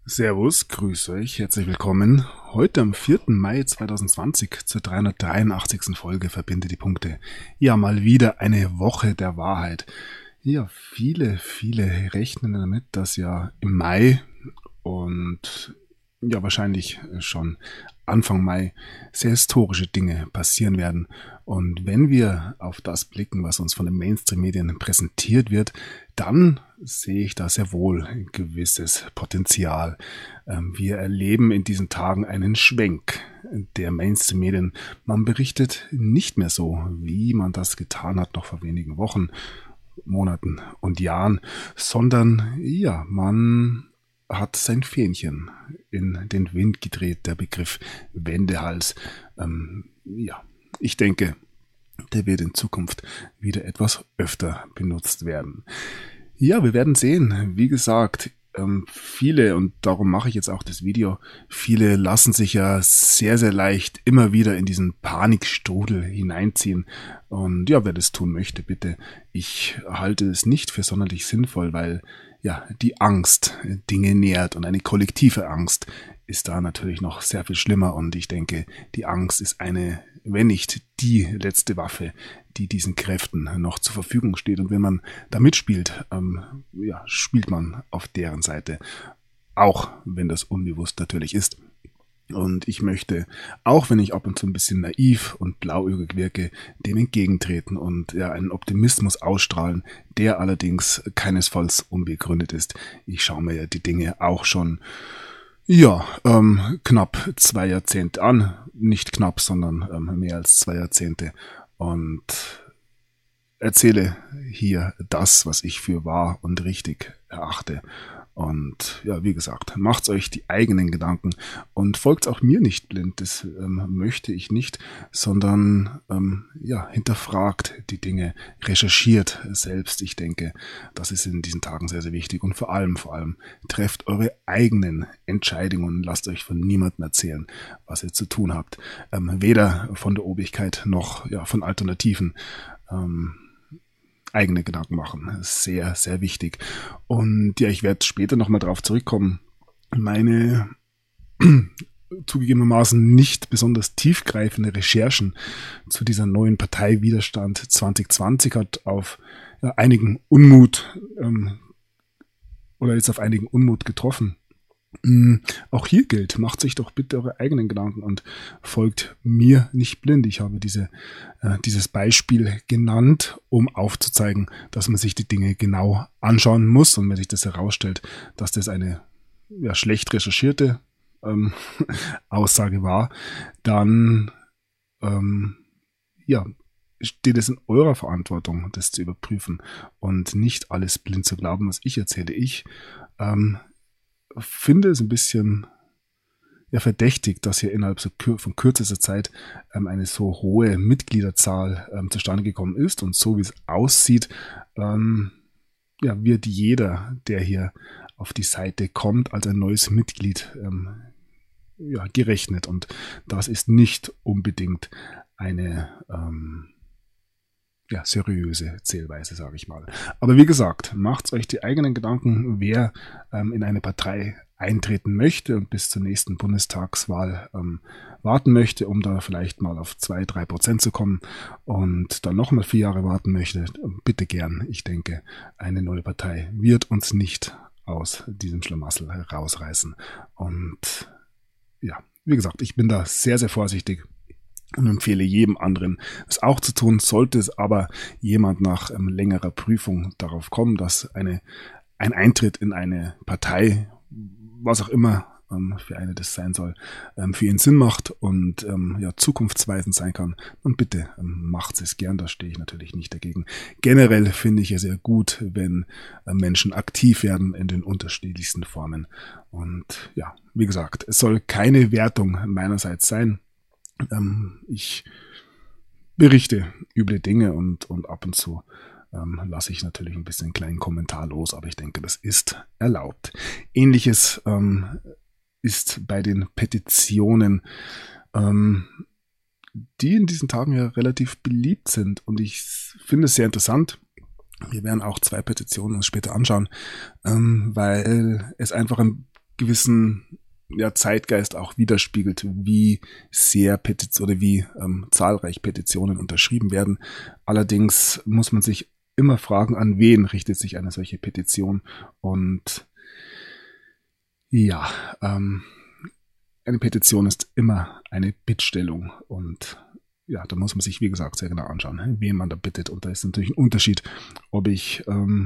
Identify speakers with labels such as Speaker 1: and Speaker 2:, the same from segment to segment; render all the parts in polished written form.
Speaker 1: Servus, grüß euch, herzlich willkommen. Heute am 4. Mai 2020 zur 383. Folge Verbinde die Punkte. Ja, mal wieder eine Woche der Wahrheit. Ja, viele rechnen damit, dass ja im Mai und ja wahrscheinlich schon Anfang Mai sehr historische Dinge passieren werden. Und wenn wir auf das blicken, was uns von den Mainstream-Medien präsentiert wird, dann sehe ich da sehr wohl ein gewisses Potenzial. Wir erleben in diesen Tagen einen Schwenk der Mainstream-Medien. Man berichtet nicht mehr so, wie man das getan hat noch vor wenigen Wochen, Monaten und Jahren, sondern ja, man hat sein Fähnchen in den Wind gedreht, der Begriff Wendehals. Ja, ich denke, der wird in Zukunft wieder etwas öfter benutzt werden. Ja, wir werden sehen. Wie gesagt, viele, und darum mache ich jetzt auch das Video, viele lassen sich ja sehr leicht immer wieder in diesen Panikstrudel hineinziehen. Und ja, wer das tun möchte, bitte. Ich halte es nicht für sonderlich sinnvoll, weil ja die Angst Dinge nährt und eine kollektive Angst ist da natürlich noch sehr viel schlimmer. Und ich denke, die Angst ist eine, wenn nicht die letzte Waffe, die diesen Kräften noch zur Verfügung steht. Und wenn man da mitspielt, ja, spielt man auf deren Seite, auch wenn das unbewusst natürlich ist. Und ich möchte, auch wenn ich ab und zu ein bisschen naiv und blauäugig wirke, dem entgegentreten und ja, einen Optimismus ausstrahlen, der allerdings keinesfalls unbegründet ist. Ich schaue mir ja die Dinge auch schon knapp 2 Jahrzehnte an. Nicht knapp, sondern mehr als 2 Jahrzehnte. Und erzähle hier das, was ich für wahr und richtig erachte. Und ja, wie gesagt, macht euch die eigenen Gedanken und folgt auch mir nicht blind, das möchte ich nicht, sondern hinterfragt die Dinge, recherchiert selbst. Ich denke, das ist in diesen Tagen sehr wichtig und vor allem trefft eure eigenen Entscheidungen und lasst euch von niemandem erzählen, was ihr zu tun habt. Weder von der Obrigkeit noch von Alternativen. Eigene Gedanken machen. Sehr wichtig. Und ja, ich werde später nochmal drauf zurückkommen. Meine zugegebenermaßen nicht besonders tiefgreifende Recherchen zu dieser neuen Partei Widerstand 2020 hat auf einigen Unmut ist auf einigen Unmut getroffen. Auch hier gilt, macht sich doch bitte eure eigenen Gedanken und folgt mir nicht blind. Ich habe dieses Beispiel genannt, um aufzuzeigen, dass man sich die Dinge genau anschauen muss. Und wenn sich das herausstellt, dass das eine schlecht recherchierte Aussage war, dann steht es in eurer Verantwortung, das zu überprüfen und nicht alles blind zu glauben, was ich erzähle. Ich finde es ein bisschen verdächtig, dass hier innerhalb von kürzester Zeit eine so hohe Mitgliederzahl zustande gekommen ist und so wie es aussieht, wird jeder, der hier auf die Seite kommt, als ein neues Mitglied gerechnet und das ist nicht unbedingt eine seriöse Zählweise, sage ich mal. Aber wie gesagt, macht euch die eigenen Gedanken, wer in eine Partei eintreten möchte und bis zur nächsten Bundestagswahl warten möchte, um da vielleicht mal auf 2-3% zu kommen und dann nochmal 4 Jahre warten möchte, bitte gern. Ich denke, eine neue Partei wird uns nicht aus diesem Schlamassel rausreißen. Und ja, wie gesagt, ich bin da sehr vorsichtig und empfehle jedem anderen, es auch zu tun. Sollte es aber jemand nach längerer Prüfung darauf kommen, dass ein Eintritt in eine Partei, was auch immer für eine das sein soll, für ihn Sinn macht und zukunftsweisend sein kann, dann bitte macht es gern, da stehe ich natürlich nicht dagegen. Generell finde ich es sehr gut, wenn Menschen aktiv werden in den unterschiedlichsten Formen. Und ja, wie gesagt, es soll keine Wertung meinerseits sein. Ich berichte üble Dinge und ab und zu lasse ich natürlich ein bisschen einen kleinen Kommentar los, aber ich denke, das ist erlaubt. Ähnliches ist bei den Petitionen, die in diesen Tagen ja relativ beliebt sind und ich finde es sehr interessant. Wir werden auch 2 Petitionen uns später anschauen, weil es einfach ein gewissen Zeitgeist auch widerspiegelt, wie sehr wie zahlreich Petitionen unterschrieben werden. Allerdings muss man sich immer fragen, an wen richtet sich eine solche Petition. Und eine Petition ist immer eine Bittstellung und da muss man sich, wie gesagt, sehr genau anschauen, wen man da bittet. Und da ist natürlich ein Unterschied, ob ich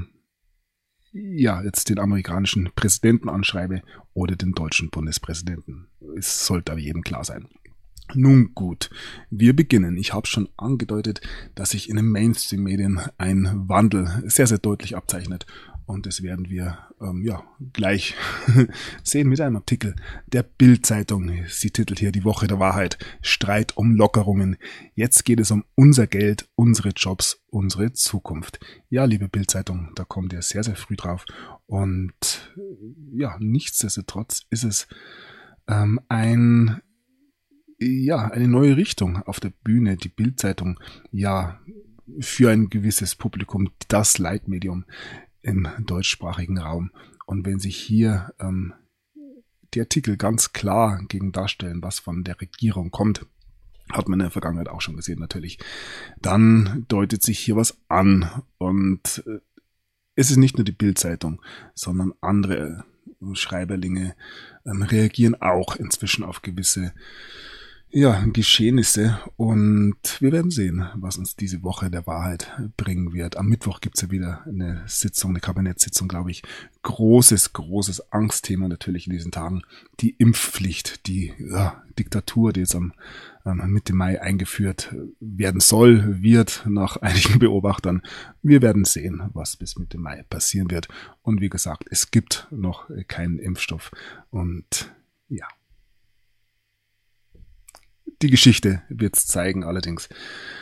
Speaker 1: jetzt den amerikanischen Präsidenten anschreibe oder den deutschen Bundespräsidenten. Es sollte aber jedem klar sein. Nun gut, wir beginnen. Ich habe schon angedeutet, dass sich in den Mainstream-Medien ein Wandel sehr, sehr deutlich abzeichnet. Und das werden wir gleich sehen mit einem Artikel der Bild-Zeitung. Sie titelt hier die Woche der Wahrheit. Streit um Lockerungen. Jetzt geht es um unser Geld, unsere Jobs, unsere Zukunft. Ja, liebe Bild-Zeitung, da kommt ihr sehr, sehr früh drauf. Und nichtsdestotrotz ist es eine neue Richtung auf der Bühne. Die Bild-Zeitung, für ein gewisses Publikum das Leitmedium im deutschsprachigen Raum. Und wenn sich hier die Artikel ganz klar gegen darstellen, was von der Regierung kommt, hat man in der Vergangenheit auch schon gesehen natürlich, dann deutet sich hier was an. Und es ist nicht nur die Bild-Zeitung, sondern andere Schreiberlinge reagieren auch inzwischen auf gewisse Geschehnisse, und wir werden sehen, was uns diese Woche der Wahrheit bringen wird. Am Mittwoch gibt's ja wieder eine Kabinettssitzung, glaube ich. Großes Angstthema natürlich in diesen Tagen. Die Impfpflicht, die Diktatur, die jetzt am Mitte Mai eingeführt werden wird nach einigen Beobachtern. Wir werden sehen, was bis Mitte Mai passieren wird. Und wie gesagt, es gibt noch keinen Impfstoff. Und die Geschichte wird es zeigen, allerdings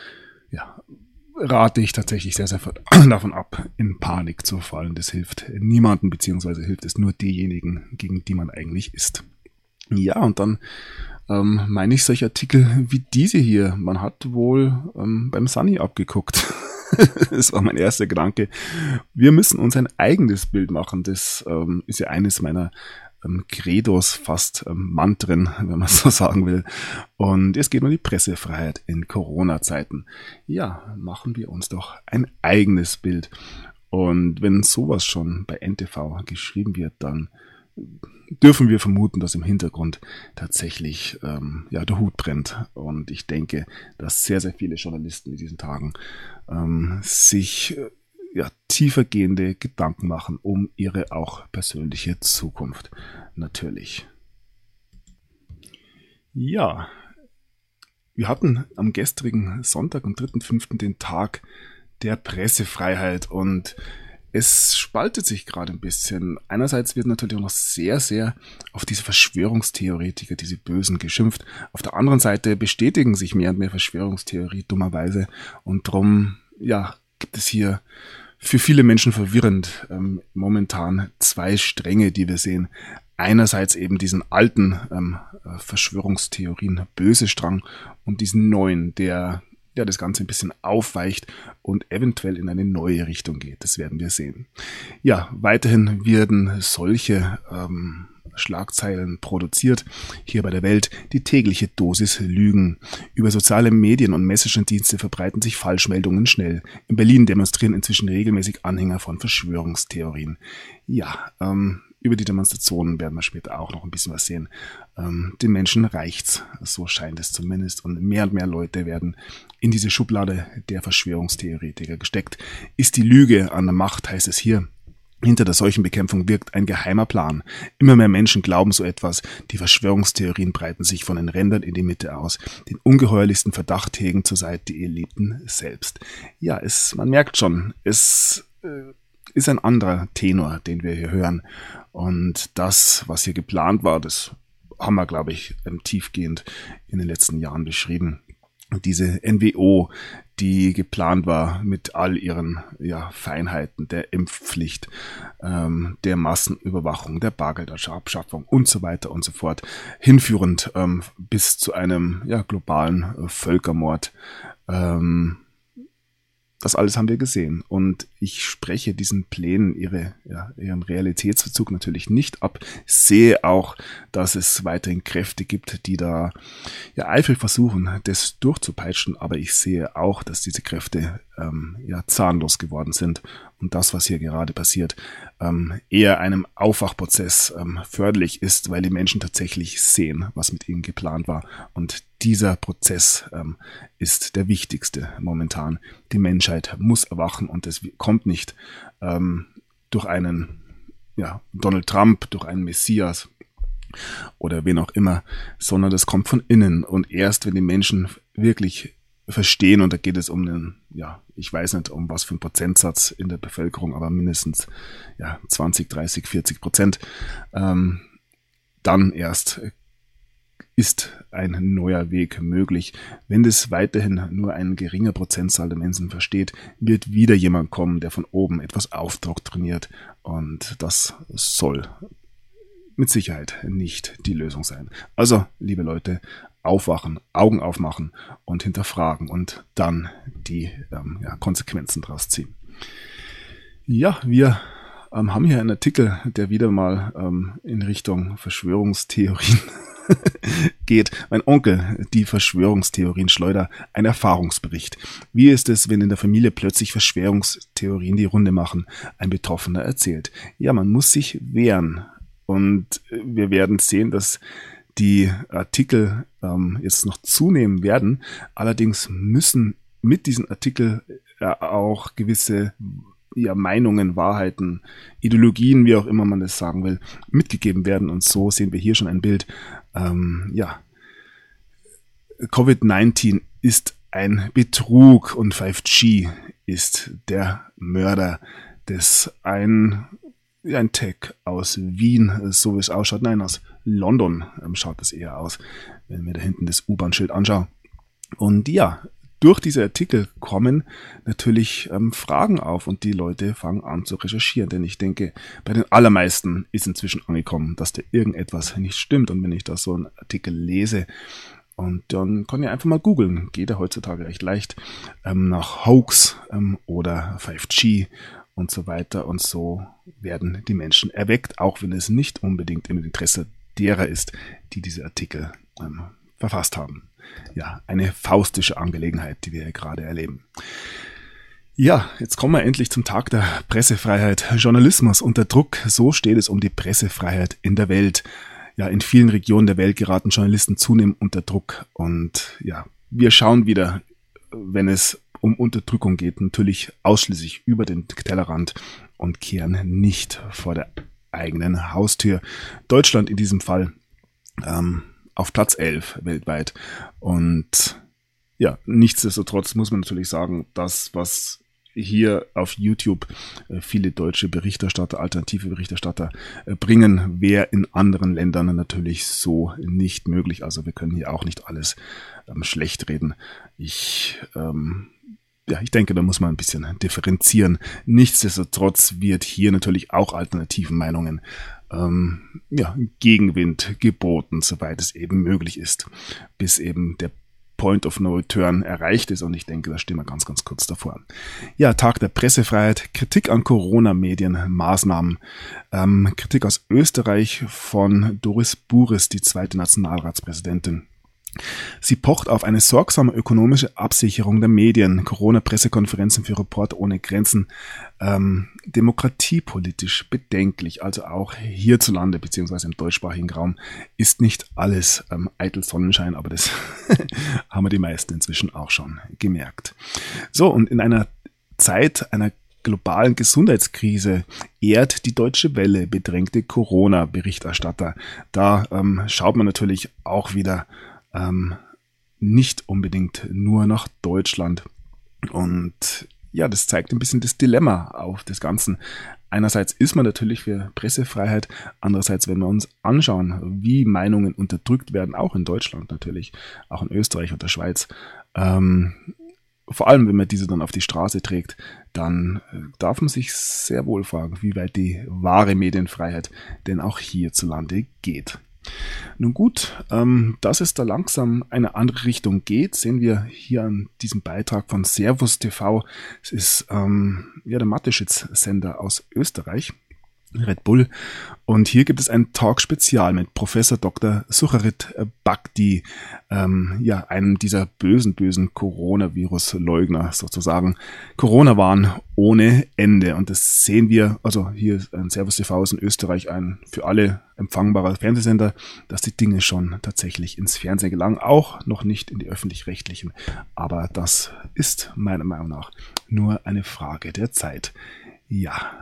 Speaker 1: rate ich tatsächlich sehr, sehr davon ab, in Panik zu fallen. Das hilft niemandem, beziehungsweise hilft es nur diejenigen, gegen die man eigentlich ist. Ja, und dann meine ich solche Artikel wie diese hier. Man hat wohl beim Sunny abgeguckt. Das war mein erster Gedanke. Wir müssen uns ein eigenes Bild machen. Das ist ja eines meiner Credos, fast Mantren, wenn man so sagen will. Und es geht um die Pressefreiheit in Corona-Zeiten. Ja, machen wir uns doch ein eigenes Bild. Und wenn sowas schon bei NTV geschrieben wird, dann dürfen wir vermuten, dass im Hintergrund tatsächlich der Hut brennt. Und ich denke, dass sehr, sehr viele Journalisten in diesen Tagen sich tiefergehende Gedanken machen um ihre auch persönliche Zukunft. Natürlich. Ja, wir hatten am gestrigen Sonntag, am 3.5. den Tag der Pressefreiheit, und es spaltet sich gerade ein bisschen. Einerseits wird natürlich auch noch sehr, sehr auf diese Verschwörungstheoretiker, diese Bösen, geschimpft. Auf der anderen Seite bestätigen sich mehr und mehr Verschwörungstheorie dummerweise, und darum gibt es hier für viele Menschen verwirrend momentan zwei Stränge, die wir sehen. Einerseits eben diesen alten Verschwörungstheorien böse Strang und diesen neuen, der das Ganze ein bisschen aufweicht und eventuell in eine neue Richtung geht. Das werden wir sehen. Ja, weiterhin werden solche Schlagzeilen produziert. Hier bei der Welt die tägliche Dosis Lügen. Über soziale Medien und Messaging-Dienste verbreiten sich Falschmeldungen schnell. In Berlin demonstrieren inzwischen regelmäßig Anhänger von Verschwörungstheorien. Ja, über die Demonstrationen werden wir später auch noch ein bisschen was sehen. Den Menschen reicht's, so scheint es zumindest. Und mehr Leute werden in diese Schublade der Verschwörungstheoretiker gesteckt. Ist die Lüge an der Macht, heißt es hier. Hinter der Seuchenbekämpfung wirkt ein geheimer Plan. Immer mehr Menschen glauben so etwas. Die Verschwörungstheorien breiten sich von den Rändern in die Mitte aus. Den ungeheuerlichsten Verdacht hegen zurzeit die Eliten selbst. Ja, man merkt schon, es ist ein anderer Tenor, den wir hier hören. Und das, was hier geplant war, das haben wir, glaube ich, tiefgehend in den letzten Jahren beschrieben. Und diese NWO, die geplant war mit all ihren Feinheiten, der Impfpflicht, der Massenüberwachung, der Bargeldabschaffung und so weiter und so fort, hinführend bis zu einem globalen Völkermord, das alles haben wir gesehen. Und ich spreche diesen Plänen ihren Realitätsbezug natürlich nicht ab. Ich sehe auch, dass es weiterhin Kräfte gibt, die da eifrig versuchen, das durchzupeitschen. Aber ich sehe auch, dass diese Kräfte zahnlos geworden sind. Und das, was hier gerade passiert, eher einem Aufwachprozess förderlich ist, weil die Menschen tatsächlich sehen, was mit ihnen geplant war. Und dieser Prozess ist der wichtigste momentan. Die Menschheit muss erwachen und es kommt nicht durch einen Donald Trump, durch einen Messias oder wen auch immer, sondern das kommt von innen. Und erst wenn die Menschen wirklich verstehen, und da geht es um ich weiß nicht, um was für einen Prozentsatz in der Bevölkerung, aber mindestens 20, 30, 40%, dann erst ist ein neuer Weg möglich. Wenn das weiterhin nur ein geringer Prozentzahl der Menschen versteht, wird wieder jemand kommen, der von oben etwas aufdoktriniert, und das soll mit Sicherheit nicht die Lösung sein. Also, liebe Leute, aufwachen, Augen aufmachen und hinterfragen und dann die Konsequenzen draus ziehen. Ja, wir haben hier einen Artikel, der wieder mal in Richtung Verschwörungstheorien geht. Mein Onkel, die Verschwörungstheorien-Schleuder, ein Erfahrungsbericht. Wie ist es, wenn in der Familie plötzlich Verschwörungstheorien die Runde machen? Ein Betroffener erzählt. Ja, man muss sich wehren. Und wir werden sehen, dass die Artikel jetzt noch zunehmen werden. Allerdings müssen mit diesen Artikeln auch gewisse Meinungen, Wahrheiten, Ideologien, wie auch immer man das sagen will, mitgegeben werden. Und so sehen wir hier schon ein Bild. Covid-19 ist ein Betrug und 5G ist der Mörder des ein Tech aus Wien, so wie es ausschaut. Nein, aus London schaut es eher aus, wenn wir da hinten das U-Bahn-Schild anschauen. Und durch diese Artikel kommen natürlich Fragen auf und die Leute fangen an zu recherchieren. Denn ich denke, bei den allermeisten ist inzwischen angekommen, dass da irgendetwas nicht stimmt. Und wenn ich da so einen Artikel lese, und dann kann ich einfach mal googeln, geht ja heutzutage recht leicht, nach Hoax oder 5G und so weiter. Und so werden die Menschen erweckt, auch wenn es nicht unbedingt im Interesse derer ist, die diese Artikel verfasst haben. Ja, eine faustische Angelegenheit, die wir hier gerade erleben. Ja, jetzt kommen wir endlich zum Tag der Pressefreiheit. Journalismus unter Druck, so steht es um die Pressefreiheit in der Welt. Ja, in vielen Regionen der Welt geraten Journalisten zunehmend unter Druck. Und wir schauen wieder, wenn es um Unterdrückung geht, natürlich ausschließlich über den Tellerrand und kehren nicht vor der eigenen Haustür. Deutschland in diesem Fall auf Platz 11 weltweit. Und nichtsdestotrotz muss man natürlich sagen, das, was hier auf YouTube viele deutsche Berichterstatter, alternative Berichterstatter bringen, wäre in anderen Ländern natürlich so nicht möglich. Also wir können hier auch nicht alles schlecht reden. Ich denke, da muss man ein bisschen differenzieren. Nichtsdestotrotz wird hier natürlich auch alternativen Meinungen Gegenwind geboten, soweit es eben möglich ist, bis eben der Point of No Return erreicht ist, und ich denke, da stehen wir ganz, ganz kurz davor. Ja, Tag der Pressefreiheit, Kritik an Corona-Medien, Maßnahmen, Kritik aus Österreich von Doris Buress, die zweite Nationalratspräsidentin. Sie pocht auf eine sorgsame ökonomische Absicherung der Medien, Corona-Pressekonferenzen für Reporter ohne Grenzen, demokratiepolitisch bedenklich, also auch hierzulande beziehungsweise im deutschsprachigen Raum ist nicht alles eitel Sonnenschein, aber das haben wir die meisten inzwischen auch schon gemerkt. So, und in einer Zeit einer globalen Gesundheitskrise ehrt die Deutsche Welle bedrängte Corona-Berichterstatter. Da schaut man natürlich auch wieder nicht unbedingt nur nach Deutschland. Und das zeigt ein bisschen das Dilemma auf des Ganzen. Einerseits ist man natürlich für Pressefreiheit, andererseits, wenn wir uns anschauen, wie Meinungen unterdrückt werden, auch in Deutschland natürlich, auch in Österreich und der Schweiz, vor allem wenn man diese dann auf die Straße trägt, dann darf man sich sehr wohl fragen, wie weit die wahre Medienfreiheit denn auch hierzulande geht. Nun gut, dass es da langsam eine andere Richtung geht, sehen wir hier an diesem Beitrag von Servus TV. Es ist der Mateschitz-Sender aus Österreich, Red Bull. Und hier gibt es ein Talk-Spezial mit Professor Dr. Sucharit Bhakdi, einem dieser bösen Coronavirus-Leugner sozusagen. Corona-Wahn ohne Ende. Und das sehen wir, also hier ein Servus TV ist in Österreich ein für alle empfangbarer Fernsehsender, dass die Dinge schon tatsächlich ins Fernsehen gelangen, auch noch nicht in die öffentlich-rechtlichen. Aber das ist meiner Meinung nach nur eine Frage der Zeit. Ja,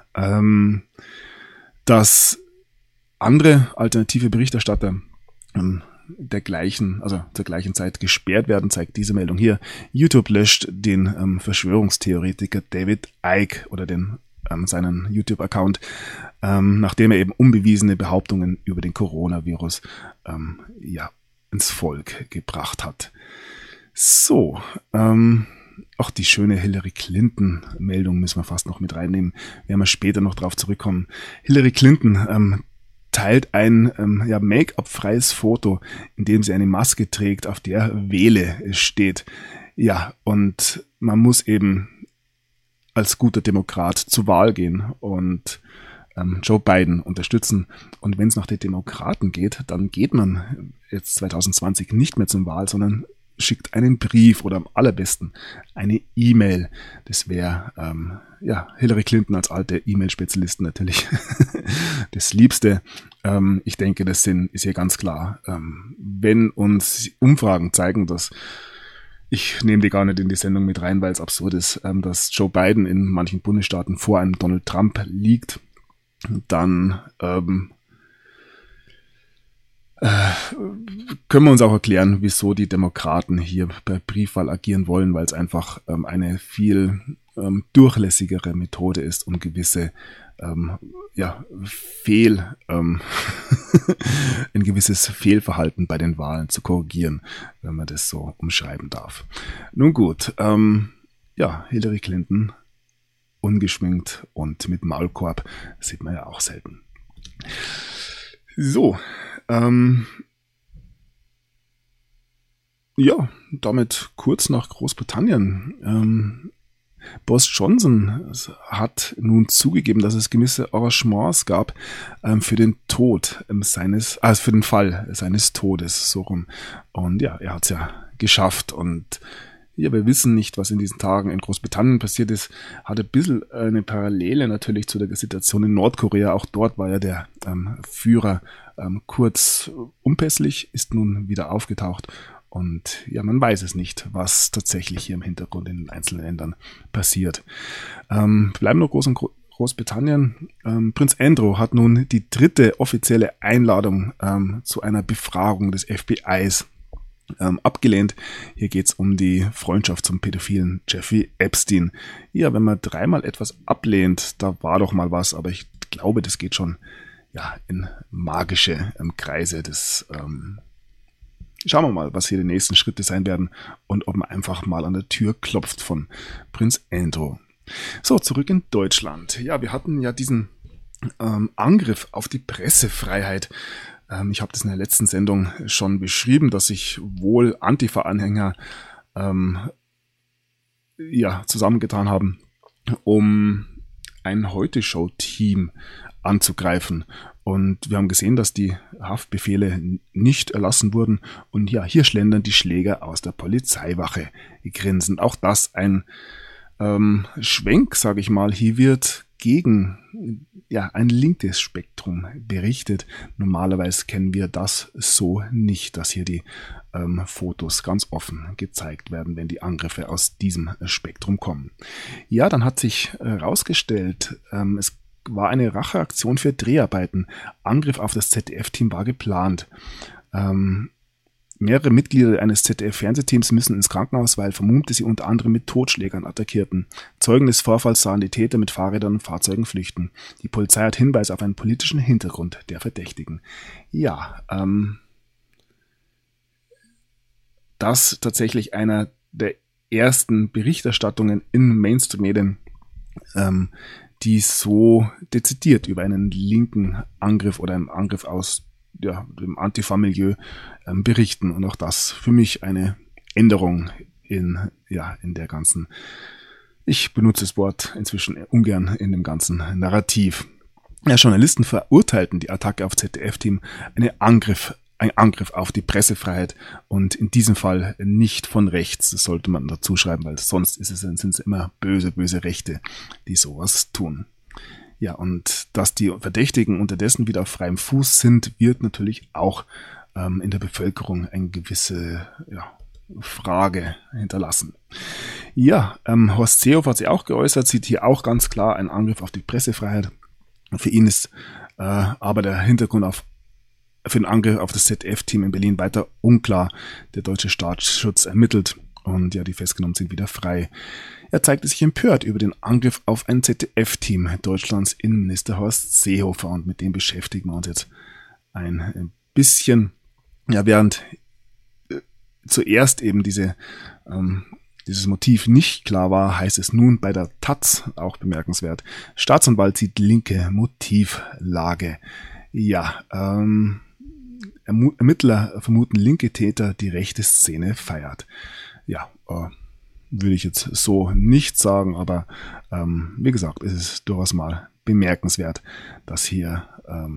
Speaker 1: dass andere alternative Berichterstatter zur gleichen Zeit gesperrt werden, zeigt diese Meldung hier. YouTube löscht den Verschwörungstheoretiker David Icke oder seinen YouTube-Account, nachdem er eben unbewiesene Behauptungen über den Coronavirus ins Volk gebracht hat. So, auch die schöne Hillary Clinton-Meldung müssen wir fast noch mit reinnehmen. Werden wir später noch drauf zurückkommen. Hillary Clinton teilt ein Make-up-freies Foto, in dem sie eine Maske trägt, auf der Wähle steht. Ja, und man muss eben als guter Demokrat zur Wahl gehen und Joe Biden unterstützen. Und wenn es nach den Demokraten geht, dann geht man jetzt 2020 nicht mehr zur Wahl, sondern schickt einen Brief oder am allerbesten eine E-Mail. Das wäre Hillary Clinton als alte E-Mail-Spezialistin natürlich das Liebste. Ich denke, ist hier ganz klar. Wenn uns Umfragen zeigen, dass ich nehme die gar nicht in die Sendung mit rein, weil es absurd ist, dass Joe Biden in manchen Bundesstaaten vor einem Donald Trump liegt, dann können wir uns auch erklären, wieso die Demokraten hier bei Briefwahl agieren wollen, weil es einfach eine viel durchlässigere Methode ist, um gewisse ein gewisses Fehlverhalten bei den Wahlen zu korrigieren, wenn man das so umschreiben darf. Nun gut, Hillary Clinton ungeschminkt und mit Maulkorb sieht man ja auch selten. So, damit kurz nach Großbritannien. Boris Johnson hat nun zugegeben, dass es gewisse Arrangements gab für den Tod für den Fall seines Todes, so rum. Und ja, er hat es ja geschafft und ja, wir wissen nicht, was in diesen Tagen in Großbritannien passiert ist. Hat ein bisschen eine Parallele natürlich zu der Situation in Nordkorea. Auch dort war ja der Führer kurz unpässlich, ist nun wieder aufgetaucht. Und ja, man weiß es nicht, was tatsächlich hier im Hintergrund in den einzelnen Ländern passiert. Bleiben noch Großbritannien. Prinz Andrew hat nun die 3. offizielle Einladung zu einer Befragung des FBIs abgelehnt. Hier geht es um die Freundschaft zum pädophilen Jeffrey Epstein. Ja, wenn man 3-mal etwas ablehnt, da war doch mal was, aber ich glaube, das geht schon in magische Kreise. Schauen wir mal, was hier die nächsten Schritte sein werden und ob man einfach mal an der Tür klopft von Prinz Andrew. So, zurück in Deutschland. Ja, wir hatten ja diesen Angriff auf die Pressefreiheit. Ich habe das in der letzten Sendung schon beschrieben, dass sich wohl Antifa-Anhänger zusammengetan haben, um ein Heute-Show-Team anzugreifen. Und wir haben gesehen, dass die Haftbefehle nicht erlassen wurden. Und ja, hier schlendern die Schläger aus der Polizeiwache grinsend. Auch das ein Schwenk, sage ich mal. Hier wird gegen ein linkes Spektrum berichtet. Normalerweise kennen wir das so nicht, dass hier die Fotos ganz offen gezeigt werden, wenn die Angriffe aus diesem Spektrum kommen. Ja, dann hat sich herausgestellt, es war eine Racheaktion für Dreharbeiten. Angriff auf das ZDF-Team war geplant. Mehrere Mitglieder eines ZDF-Fernsehteams müssen ins Krankenhaus, weil Vermummte sie unter anderem mit Totschlägern attackierten. Zeugen des Vorfalls sahen die Täter mit Fahrrädern und Fahrzeugen flüchten. Die Polizei hat Hinweise auf einen politischen Hintergrund der Verdächtigen. Ja, das tatsächlich einer der ersten Berichterstattungen in Mainstream-Medien, die so dezidiert über einen linken Angriff oder einen Angriff aus dem Antifa-Milieu berichten. Und auch das für mich eine Änderung in der ganzen, ich benutze das Wort inzwischen ungern, in dem ganzen Narrativ. Ja, Journalisten verurteilten die Attacke auf ZDF-Team, ein Angriff auf die Pressefreiheit und in diesem Fall nicht von rechts. Das sollte man dazu schreiben, weil sonst sind es immer böse Rechte, die sowas tun. Ja, und dass die Verdächtigen unterdessen wieder auf freiem Fuß sind, wird natürlich auch in der Bevölkerung eine gewisse Frage hinterlassen. Ja, Horst Seehofer hat sich auch geäußert, sieht hier auch ganz klar einen Angriff auf die Pressefreiheit. Für ihn ist aber der Hintergrund für den Angriff auf das ZDF-Team in Berlin weiter unklar. Der deutsche Staatsschutz ermittelt und die festgenommen sind wieder frei. Er zeigte sich empört über den Angriff auf ein ZDF-Team, Deutschlands Innenminister Horst Seehofer, und mit dem beschäftigen wir uns jetzt ein bisschen. Ja, während zuerst eben dieses Motiv nicht klar war, heißt es nun bei der taz, auch bemerkenswert, Staatsanwalt sieht linke Motivlage. Ja, Ermittler vermuten linke Täter, die rechte Szene feiert. Ja, würde ich jetzt so nicht sagen, aber wie gesagt, es ist durchaus mal bemerkenswert, dass hier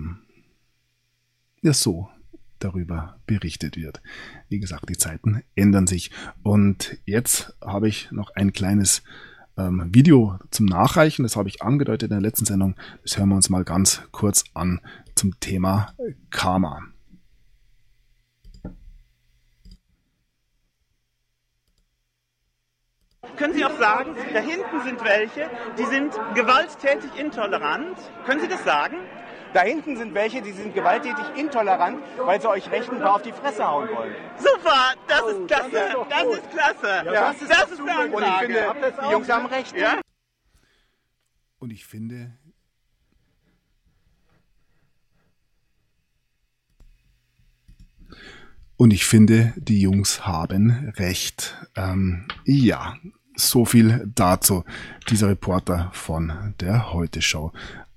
Speaker 1: so darüber berichtet wird. Wie gesagt, die Zeiten ändern sich. Und jetzt habe ich noch ein kleines Video zum Nachreichen. Das habe ich angedeutet in der letzten Sendung. Das hören wir uns mal ganz kurz an zum Thema Karma.
Speaker 2: Können Sie auch sagen, da hinten sind welche, die sind gewalttätig intolerant. Können Sie das sagen?
Speaker 3: Da hinten sind welche, die sind gewalttätig intolerant, weil sie euch Rechten ein paar auf die Fresse hauen wollen.
Speaker 2: Super, das ist klasse, das ist klasse.
Speaker 3: Ja,
Speaker 2: das ist eine Ansage.
Speaker 3: Und ich finde, die Jungs haben recht.
Speaker 2: Ja?
Speaker 1: Und ich finde, die Jungs haben recht. Ja, so viel dazu. Dieser Reporter von der Heute-Show.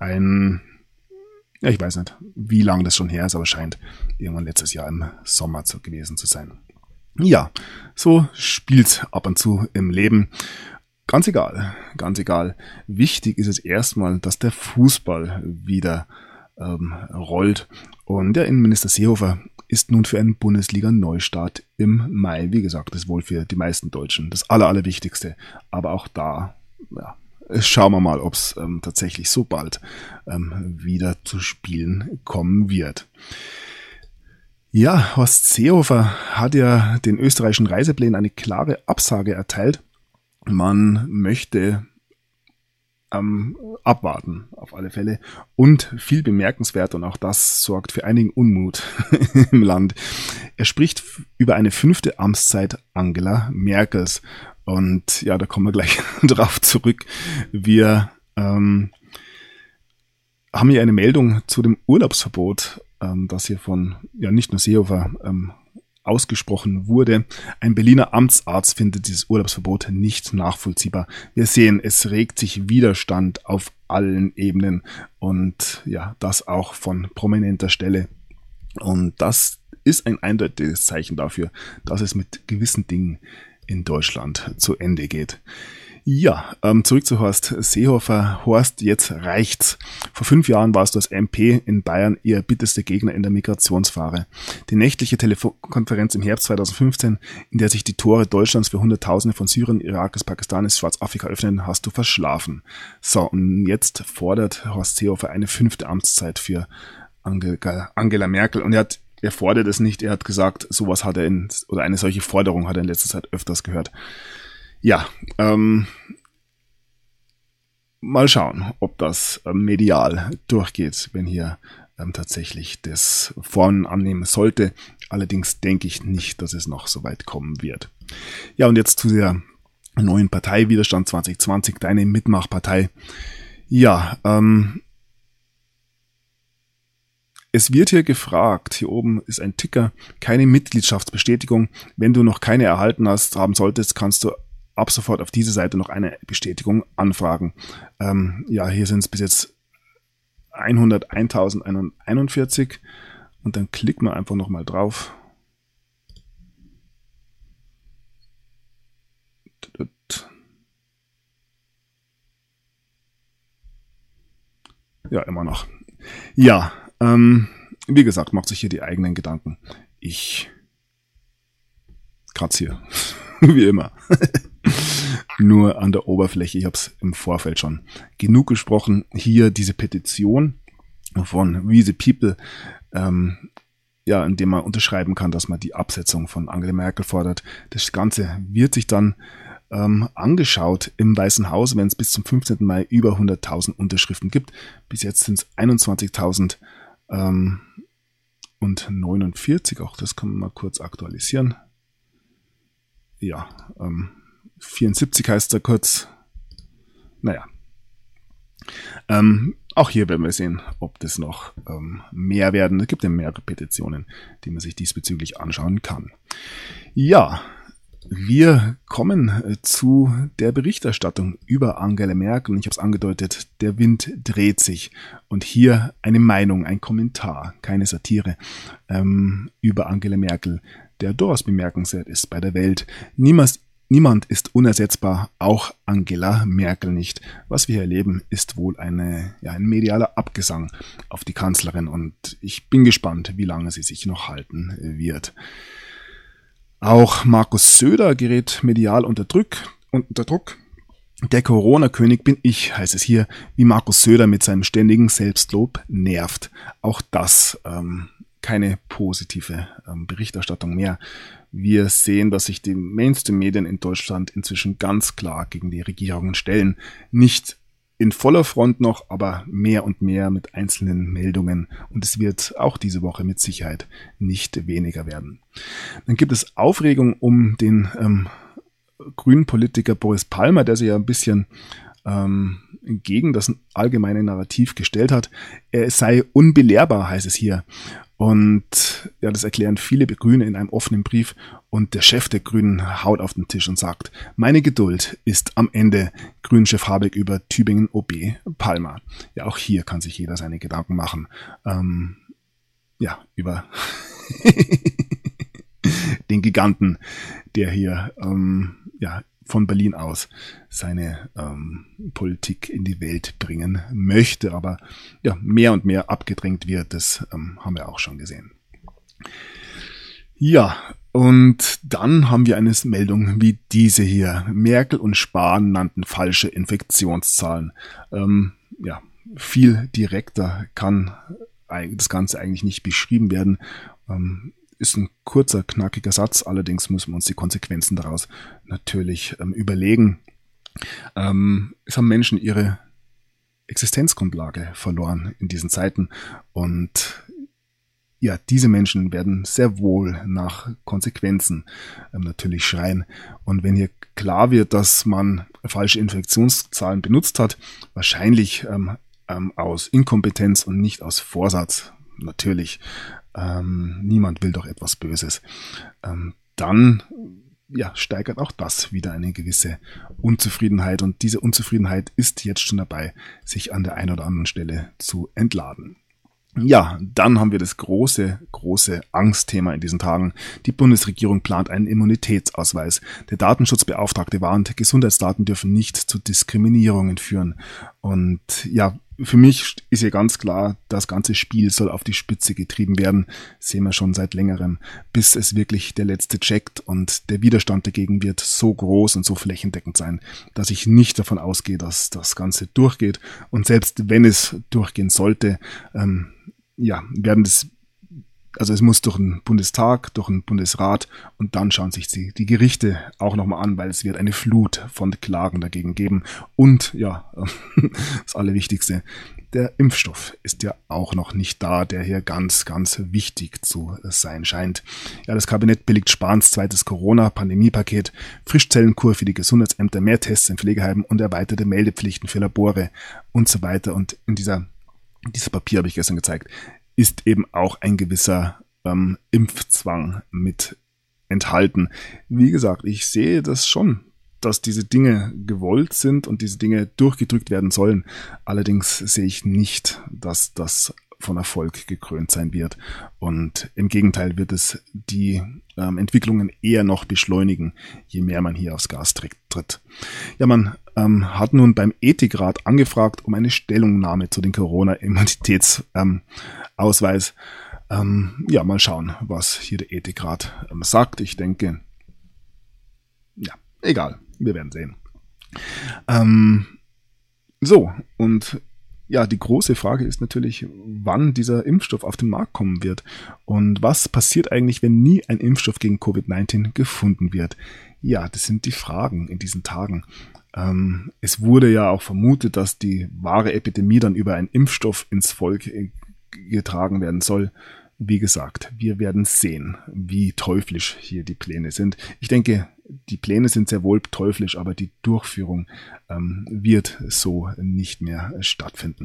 Speaker 1: Ich weiß nicht, wie lange das schon her ist, aber scheint irgendwann letztes Jahr im Sommer gewesen zu sein. Ja, so spielt's ab und zu im Leben. Ganz egal. Wichtig ist es erstmal, dass der Fußball wieder rollt. Und der Innenminister Seehofer ist nun für einen Bundesliga-Neustart im Mai. Wie gesagt, das ist wohl für die meisten Deutschen das Allerwichtigste. Aber auch da, schauen wir mal, ob es tatsächlich so bald wieder zu Spielen kommen wird. Ja, Horst Seehofer hat ja den österreichischen Reiseplänen eine klare Absage erteilt. Man möchte abwarten, auf alle Fälle. Und viel bemerkenswert, und auch das sorgt für einigen Unmut im Land. Er spricht über eine 5. Amtszeit Angela Merkels. Und ja, da kommen wir gleich drauf zurück. Wir haben hier eine Meldung zu dem Urlaubsverbot, das hier von nicht nur Seehofer ausgesprochen wurde. Ein Berliner Amtsarzt findet dieses Urlaubsverbot nicht nachvollziehbar. Wir sehen, es regt sich Widerstand auf allen Ebenen und ja, das auch von prominenter Stelle. Und das ist ein eindeutiges Zeichen dafür, dass es mit gewissen Dingen in Deutschland zu Ende geht. Ja, zurück zu Horst Seehofer. Horst, jetzt reicht's. Vor 5 Jahren warst du als MP in Bayern ihr bittester Gegner in der Migrationsfrage. Die nächtliche Telefonkonferenz im Herbst 2015, in der sich die Tore Deutschlands für Hunderttausende von Syrern, Irakis, Pakistanis, Schwarzafrika öffnen, hast du verschlafen. So, und jetzt fordert Horst Seehofer eine 5. Amtszeit für Angela Merkel. Und er fordert es nicht, er hat gesagt, sowas hat er oder eine solche Forderung hat er in letzter Zeit öfters gehört. Ja, mal schauen, ob das medial durchgeht, wenn hier tatsächlich das Formen annehmen sollte. Allerdings denke ich nicht, dass es noch so weit kommen wird. Ja, und jetzt zu der neuen Partei, Widerstand 2020, deine Mitmachpartei. Ja, es wird hier gefragt, hier oben ist ein Ticker, keine Mitgliedschaftsbestätigung. Wenn du noch keine erhalten haben solltest, kannst du ab sofort auf diese Seite noch eine Bestätigung anfragen. Ja, hier sind es bis jetzt 101.141 Und dann klicken wir einfach nochmal drauf. Ja, immer noch. Ja, wie gesagt, macht sich hier die eigenen Gedanken. Ich kratze hier, wie immer. Nur an der Oberfläche. Ich habe es im Vorfeld schon genug gesprochen. Hier diese Petition von We the People, indem man unterschreiben kann, dass man die Absetzung von Angela Merkel fordert. Das Ganze wird sich dann angeschaut im Weißen Haus, wenn es bis zum 15. Mai über 100.000 Unterschriften gibt. Bis jetzt sind es 21.000 und 49. Auch das kann man mal kurz aktualisieren. Ja, 74 heißt er kurz. Naja. Auch hier werden wir sehen, ob das noch mehr werden. Es gibt ja mehrere Petitionen, die man sich diesbezüglich anschauen kann. Ja, wir kommen zu der Berichterstattung über Angela Merkel. Ich habe es angedeutet, der Wind dreht sich. Und hier eine Meinung, ein Kommentar, keine Satire, über Angela Merkel, der durchaus bemerkenswert ist bei der Welt. Niemand ist unersetzbar, auch Angela Merkel nicht. Was wir hier erleben, ist wohl ein medialer Abgesang auf die Kanzlerin. Und ich bin gespannt, wie lange sie sich noch halten wird. Auch Markus Söder gerät medial unter Druck. Der Corona-König bin ich, heißt es hier, wie Markus Söder mit seinem ständigen Selbstlob nervt. Auch das keine positive Berichterstattung mehr. Wir sehen, dass sich die Mainstream-Medien in Deutschland inzwischen ganz klar gegen die Regierungen stellen. Nicht in voller Front noch, aber mehr und mehr mit einzelnen Meldungen. Und es wird auch diese Woche mit Sicherheit nicht weniger werden. Dann gibt es Aufregung um den grünen Politiker Boris Palmer, der sich ja ein bisschen gegen das allgemeine Narrativ gestellt hat. Er sei unbelehrbar, heißt es hier. Und ja, das erklären viele Grüne in einem offenen Brief. Und der Chef der Grünen haut auf den Tisch und sagt, meine Geduld ist am Ende. Grünchef Habeck über Tübingen OB Palmer. Ja, auch hier kann sich jeder seine Gedanken machen. Über den Giganten, der hier von Berlin aus seine Politik in die Welt bringen möchte, aber ja, mehr und mehr abgedrängt wird, das haben wir auch schon gesehen. Ja, und dann haben wir eine Meldung wie diese hier. Merkel und Spahn nannten falsche Infektionszahlen. Viel direkter kann das Ganze eigentlich nicht beschrieben werden. Ist ein kurzer, knackiger Satz, allerdings müssen wir uns die Konsequenzen daraus natürlich überlegen. Es haben Menschen ihre Existenzgrundlage verloren in diesen Zeiten und ja, diese Menschen werden sehr wohl nach Konsequenzen natürlich schreien. Und wenn hier klar wird, dass man falsche Infektionszahlen benutzt hat, wahrscheinlich aus Inkompetenz und nicht aus Vorsatz, natürlich, niemand will doch etwas Böses, dann steigert auch das wieder eine gewisse Unzufriedenheit. Und diese Unzufriedenheit ist jetzt schon dabei, sich an der einen oder anderen Stelle zu entladen. Ja, dann haben wir das große Angstthema in diesen Tagen. Die Bundesregierung plant einen Immunitätsausweis. Der Datenschutzbeauftragte warnt, Gesundheitsdaten dürfen nicht zu Diskriminierungen führen. Und ja, für mich ist hier ganz klar, das ganze Spiel soll auf die Spitze getrieben werden. Das sehen wir schon seit längerem, bis es wirklich der Letzte checkt. Und der Widerstand dagegen wird so groß und so flächendeckend sein, dass ich nicht davon ausgehe, dass das Ganze durchgeht. Und selbst wenn es durchgehen sollte, es muss durch den Bundestag, durch den Bundesrat und dann schauen sich die Gerichte auch nochmal an, weil es wird eine Flut von Klagen dagegen geben. Und das Allerwichtigste, der Impfstoff ist ja auch noch nicht da, der hier ganz, ganz wichtig zu sein scheint. Ja, das Kabinett billigt Spahns zweites Corona-Pandemie-Paket, Frischzellenkur für die Gesundheitsämter, mehr Tests in Pflegeheimen und erweiterte Meldepflichten für Labore und so weiter. Und in dieses Papier habe ich gestern gezeigt, ist eben auch ein gewisser Impfzwang mit enthalten. Wie gesagt, ich sehe das schon, dass diese Dinge gewollt sind und diese Dinge durchgedrückt werden sollen. Allerdings sehe ich nicht, dass das von Erfolg gekrönt sein wird. Und im Gegenteil wird es die Entwicklungen eher noch beschleunigen, je mehr man hier aufs Gas tritt. Ja, man hat nun beim Ethikrat angefragt um eine Stellungnahme zu den Corona-Immunitätsausweis. Ja, mal schauen, was hier der Ethikrat sagt. Ich denke, ja, egal, wir werden sehen. So, und ja, die große Frage ist natürlich, wann dieser Impfstoff auf den Markt kommen wird und was passiert eigentlich, wenn nie ein Impfstoff gegen Covid-19 gefunden wird. Ja, das sind die Fragen in diesen Tagen. Es wurde ja auch vermutet, dass die wahre Epidemie dann über einen Impfstoff ins Volk getragen werden soll. Wie gesagt, wir werden sehen, wie teuflisch hier die Pläne sind. Ich denke, die Pläne sind sehr wohl teuflisch, aber die Durchführung wird so nicht mehr stattfinden.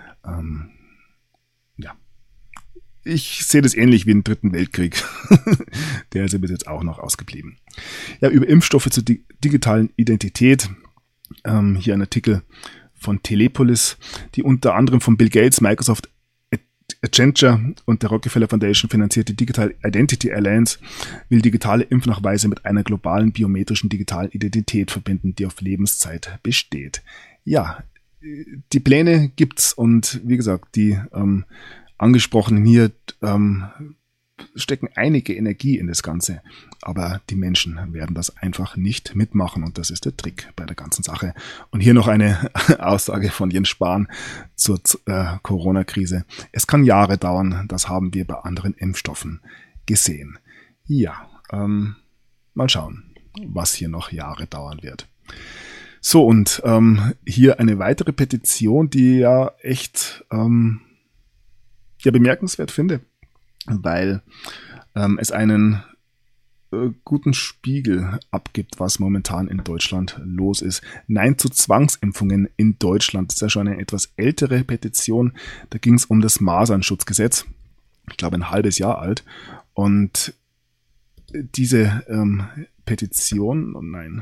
Speaker 1: Ja, ich sehe das ähnlich wie im Dritten Weltkrieg. Der ist ja bis jetzt auch noch ausgeblieben. Ja, über Impfstoffe zur digitalen Identität. Hier ein Artikel von Telepolis, die unter anderem von Bill Gates, Microsoft, Accenture und der Rockefeller Foundation finanzierte Digital Identity Alliance will digitale Impfnachweise mit einer globalen biometrischen digitalen Identität verbinden, die auf Lebenszeit besteht. Ja, die Pläne gibt's und wie gesagt, die angesprochenen hier stecken einige Energie in das Ganze, aber die Menschen werden das einfach nicht mitmachen und das ist der Trick bei der ganzen Sache. Und hier noch eine Aussage von Jens Spahn zur Corona-Krise. Es kann Jahre dauern, das haben wir bei anderen Impfstoffen gesehen. Ja, mal schauen, was hier noch Jahre dauern wird. So, und hier eine weitere Petition, die ja echt bemerkenswert finde, weil es einen guten Spiegel abgibt, was momentan in Deutschland los ist. Nein zu Zwangsimpfungen in Deutschland. Das ist ja schon eine etwas ältere Petition. Da ging es um das Masernschutzgesetz. Ich glaube, ein halbes Jahr alt. Und diese Petition,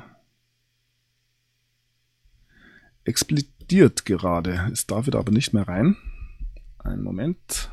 Speaker 1: explodiert gerade. Es darf wieder aber nicht mehr rein. Einen Moment.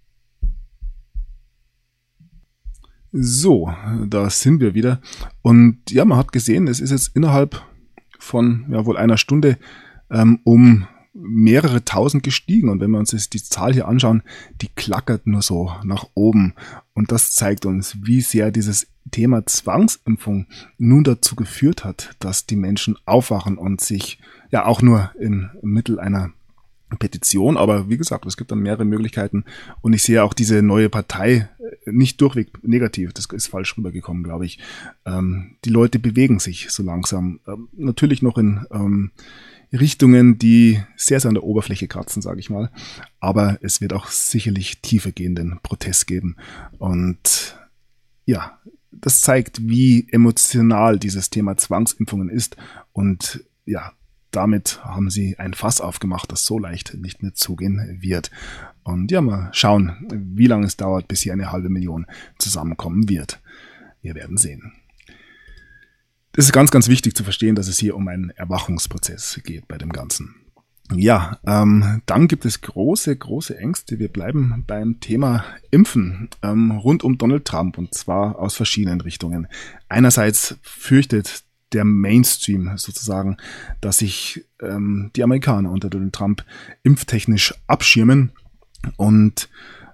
Speaker 1: So, da sind wir wieder. Und ja, man hat gesehen, es ist jetzt innerhalb von wohl einer Stunde um mehrere tausend gestiegen. Und wenn wir uns jetzt die Zahl hier anschauen, die klackert nur so nach oben. Und das zeigt uns, wie sehr dieses Thema Zwangsimpfung nun dazu geführt hat, dass die Menschen aufwachen und sich ja auch nur im Mittel einer Petition, aber wie gesagt, es gibt dann mehrere Möglichkeiten und ich sehe auch diese neue Partei nicht durchweg negativ, das ist falsch rübergekommen, glaube ich. Die Leute bewegen sich so langsam, natürlich noch in Richtungen, die sehr, sehr an der Oberfläche kratzen, sage ich mal, aber es wird auch sicherlich tiefergehenden Protest geben und ja, das zeigt, wie emotional dieses Thema Zwangsimpfungen ist und ja, damit haben sie ein Fass aufgemacht, das so leicht nicht mehr zugehen wird. Und ja, mal schauen, wie lange es dauert, bis hier 500.000 zusammenkommen wird. Wir werden sehen. Das ist ganz, ganz wichtig zu verstehen, dass es hier um einen Erwachungsprozess geht bei dem Ganzen. Ja, dann gibt es große, große Ängste. Wir bleiben beim Thema Impfen rund um Donald Trump und zwar aus verschiedenen Richtungen. Einerseits fürchtet der Mainstream sozusagen, dass sich die Amerikaner unter Donald Trump impftechnisch abschirmen und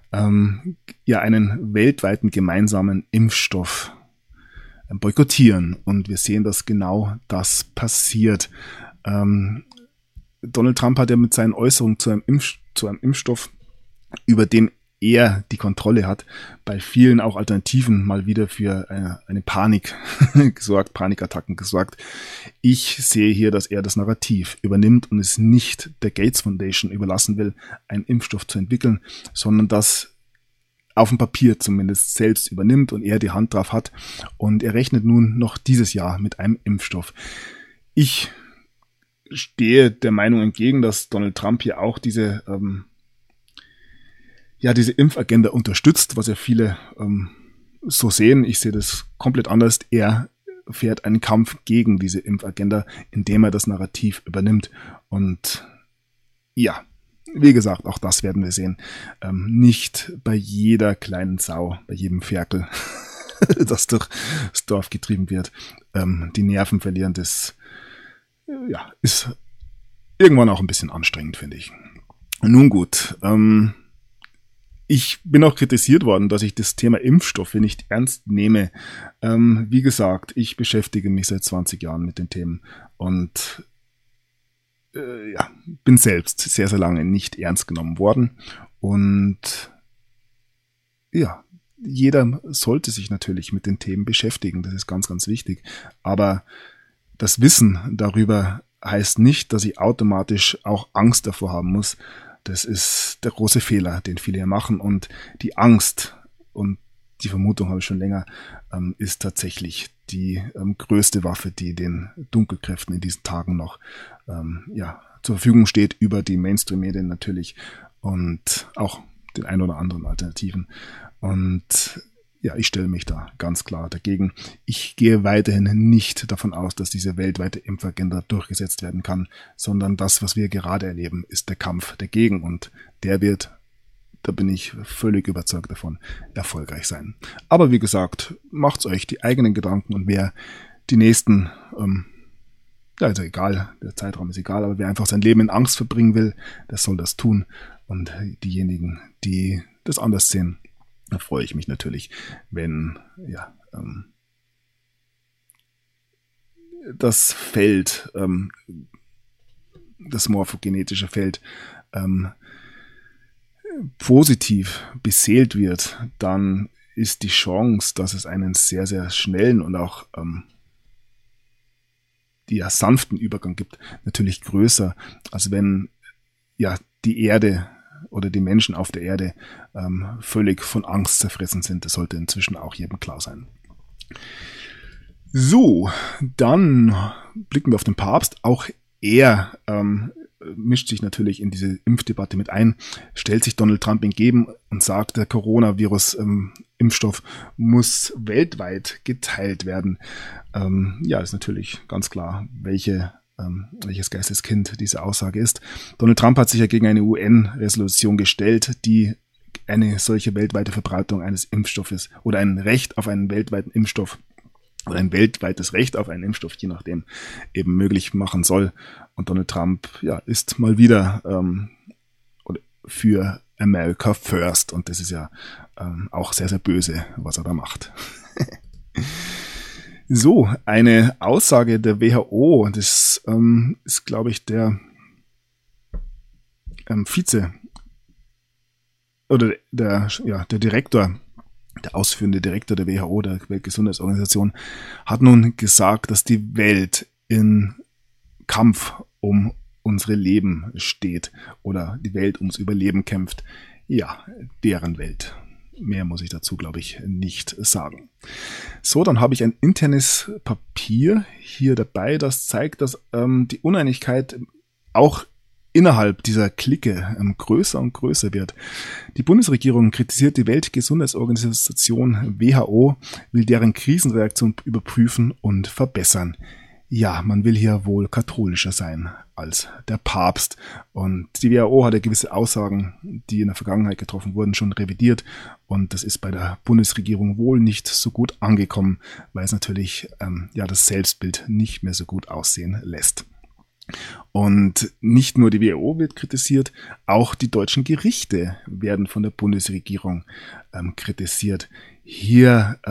Speaker 1: einen weltweiten gemeinsamen Impfstoff boykottieren. Und wir sehen, dass genau das passiert. Donald Trump hat ja mit seinen Äußerungen zu einem Impfstoff, über den er die Kontrolle hat, bei vielen auch Alternativen mal wieder für eine Panik gesorgt, Panikattacken gesorgt. Ich sehe hier, dass er das Narrativ übernimmt und es nicht der Gates Foundation überlassen will, einen Impfstoff zu entwickeln, sondern das auf dem Papier zumindest selbst übernimmt und er die Hand drauf hat. Und er rechnet nun noch dieses Jahr mit einem Impfstoff. Ich stehe der Meinung entgegen, dass Donald Trump hier auch diese Impfagenda unterstützt, was ja viele so sehen. Ich sehe das komplett anders. Er fährt einen Kampf gegen diese Impfagenda, indem er das Narrativ übernimmt. Und ja, wie gesagt, auch das werden wir sehen. Nicht bei jeder kleinen Sau, bei jedem Ferkel, das durch das Dorf getrieben wird, die Nerven verlieren, das ist irgendwann auch ein bisschen anstrengend, finde ich. Nun gut, ich bin auch kritisiert worden, dass ich das Thema Impfstoffe nicht ernst nehme. Wie gesagt, ich beschäftige mich seit 20 Jahren mit den Themen und bin selbst sehr, sehr lange nicht ernst genommen worden. Und ja, jeder sollte sich natürlich mit den Themen beschäftigen. Das ist ganz, ganz wichtig. Aber das Wissen darüber heißt nicht, dass ich automatisch auch Angst davor haben muss. Das ist der große Fehler, den viele hier machen. Und die Angst, und die Vermutung habe ich schon länger, ist tatsächlich die größte Waffe, die den Dunkelkräften in diesen Tagen noch zur Verfügung steht, über die Mainstream-Medien natürlich und auch den ein oder anderen Alternativen. Und ja, ich stelle mich da ganz klar dagegen. Ich gehe weiterhin nicht davon aus, dass diese weltweite Impfagenda durchgesetzt werden kann, sondern das, was wir gerade erleben, ist der Kampf dagegen und der wird, da bin ich völlig überzeugt davon, erfolgreich sein. Aber wie gesagt, macht's euch die eigenen Gedanken und wer die nächsten, also egal, der Zeitraum ist egal, aber wer einfach sein Leben in Angst verbringen will, der soll das tun. Und diejenigen, die das anders sehen, da freue ich mich natürlich, wenn das Feld, das morphogenetische Feld, positiv beseelt wird, dann ist die Chance, dass es einen sehr, sehr schnellen und auch sanften Übergang gibt, natürlich größer, als wenn die Erde oder die Menschen auf der Erde völlig von Angst zerfressen sind. Das sollte inzwischen auch jedem klar sein. So, dann blicken wir auf den Papst. Auch er mischt sich natürlich in diese Impfdebatte mit ein, stellt sich Donald Trump entgegen und sagt, der Coronavirus-Impfstoff muss weltweit geteilt werden. Ist natürlich ganz klar, welches Geisteskind diese Aussage ist. Donald Trump hat sich ja gegen eine UN-Resolution gestellt, die eine solche weltweite Verbreitung eines Impfstoffes oder ein Recht auf einen weltweiten Impfstoff oder ein weltweites Recht auf einen Impfstoff, je nachdem, eben möglich machen soll. Und Donald Trump ist mal wieder für America First und das ist ja auch sehr, sehr böse, was er da macht. So, eine Aussage der WHO, das ist, glaube ich, der der Direktor, der ausführende Direktor der WHO, der Weltgesundheitsorganisation, hat nun gesagt, dass die Welt in Kampf um unsere Leben steht oder die Welt ums Überleben kämpft. Ja, deren Welt. Mehr muss ich dazu, glaube ich, nicht sagen. So, dann habe ich ein internes Papier hier dabei, das zeigt, dass die Uneinigkeit auch innerhalb dieser Clique größer und größer wird. Die Bundesregierung kritisiert die Weltgesundheitsorganisation WHO, will deren Krisenreaktion überprüfen und verbessern. Ja, man will hier wohl katholischer sein als der Papst. Und die WHO hat ja gewisse Aussagen, die in der Vergangenheit getroffen wurden, schon revidiert. Und das ist bei der Bundesregierung wohl nicht so gut angekommen, weil es natürlich das Selbstbild nicht mehr so gut aussehen lässt. Und nicht nur die WHO wird kritisiert, auch die deutschen Gerichte werden von der Bundesregierung kritisiert. Hier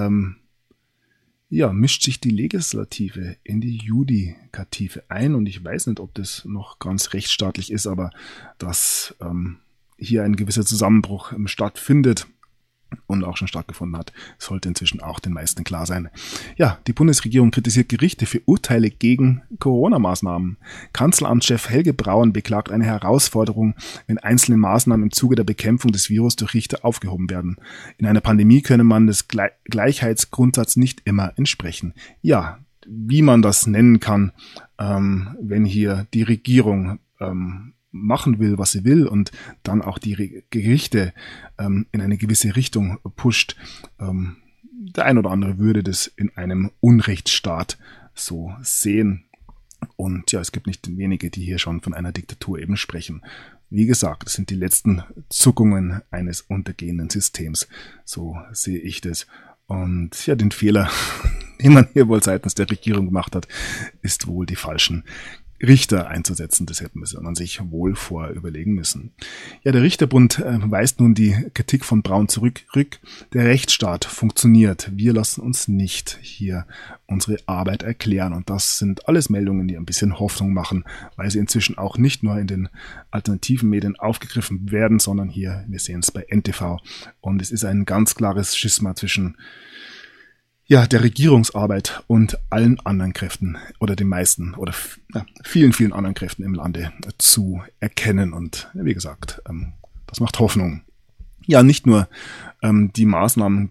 Speaker 1: mischt sich die Legislative in die Judikative ein und ich weiß nicht, ob das noch ganz rechtsstaatlich ist, aber dass hier ein gewisser Zusammenbruch stattfindet und auch schon stattgefunden hat, sollte inzwischen auch den meisten klar sein. Ja, die Bundesregierung kritisiert Gerichte für Urteile gegen Corona-Maßnahmen. Kanzleramtschef Helge Braun beklagt eine Herausforderung, wenn einzelne Maßnahmen im Zuge der Bekämpfung des Virus durch Richter aufgehoben werden. In einer Pandemie könne man des Gleichheitsgrundsatz nicht immer entsprechen. Ja, wie man das nennen kann, wenn hier die Regierung machen will, was sie will und dann auch die Gerichte in eine gewisse Richtung pusht. Der ein oder andere würde das in einem Unrechtsstaat so sehen. Und ja, es gibt nicht wenige, die hier schon von einer Diktatur eben sprechen. Wie gesagt, das sind die letzten Zuckungen eines untergehenden Systems. So sehe ich das. Und ja, den Fehler, den man hier wohl seitens der Regierung gemacht hat, ist wohl die falschen Richter einzusetzen. Das hätte man sich wohl vorher überlegen müssen. Ja, der Richterbund weist nun die Kritik von Braun zurück. Der Rechtsstaat funktioniert. Wir lassen uns nicht hier unsere Arbeit erklären. Und das sind alles Meldungen, die ein bisschen Hoffnung machen, weil sie inzwischen auch nicht nur in den alternativen Medien aufgegriffen werden, sondern hier, wir sehen es bei NTV. Und es ist ein ganz klares Schisma zwischen der Regierungsarbeit und allen anderen Kräften oder den meisten oder vielen, vielen anderen Kräften im Lande zu erkennen. Und wie gesagt, das macht Hoffnung. Ja, nicht nur die Maßnahmen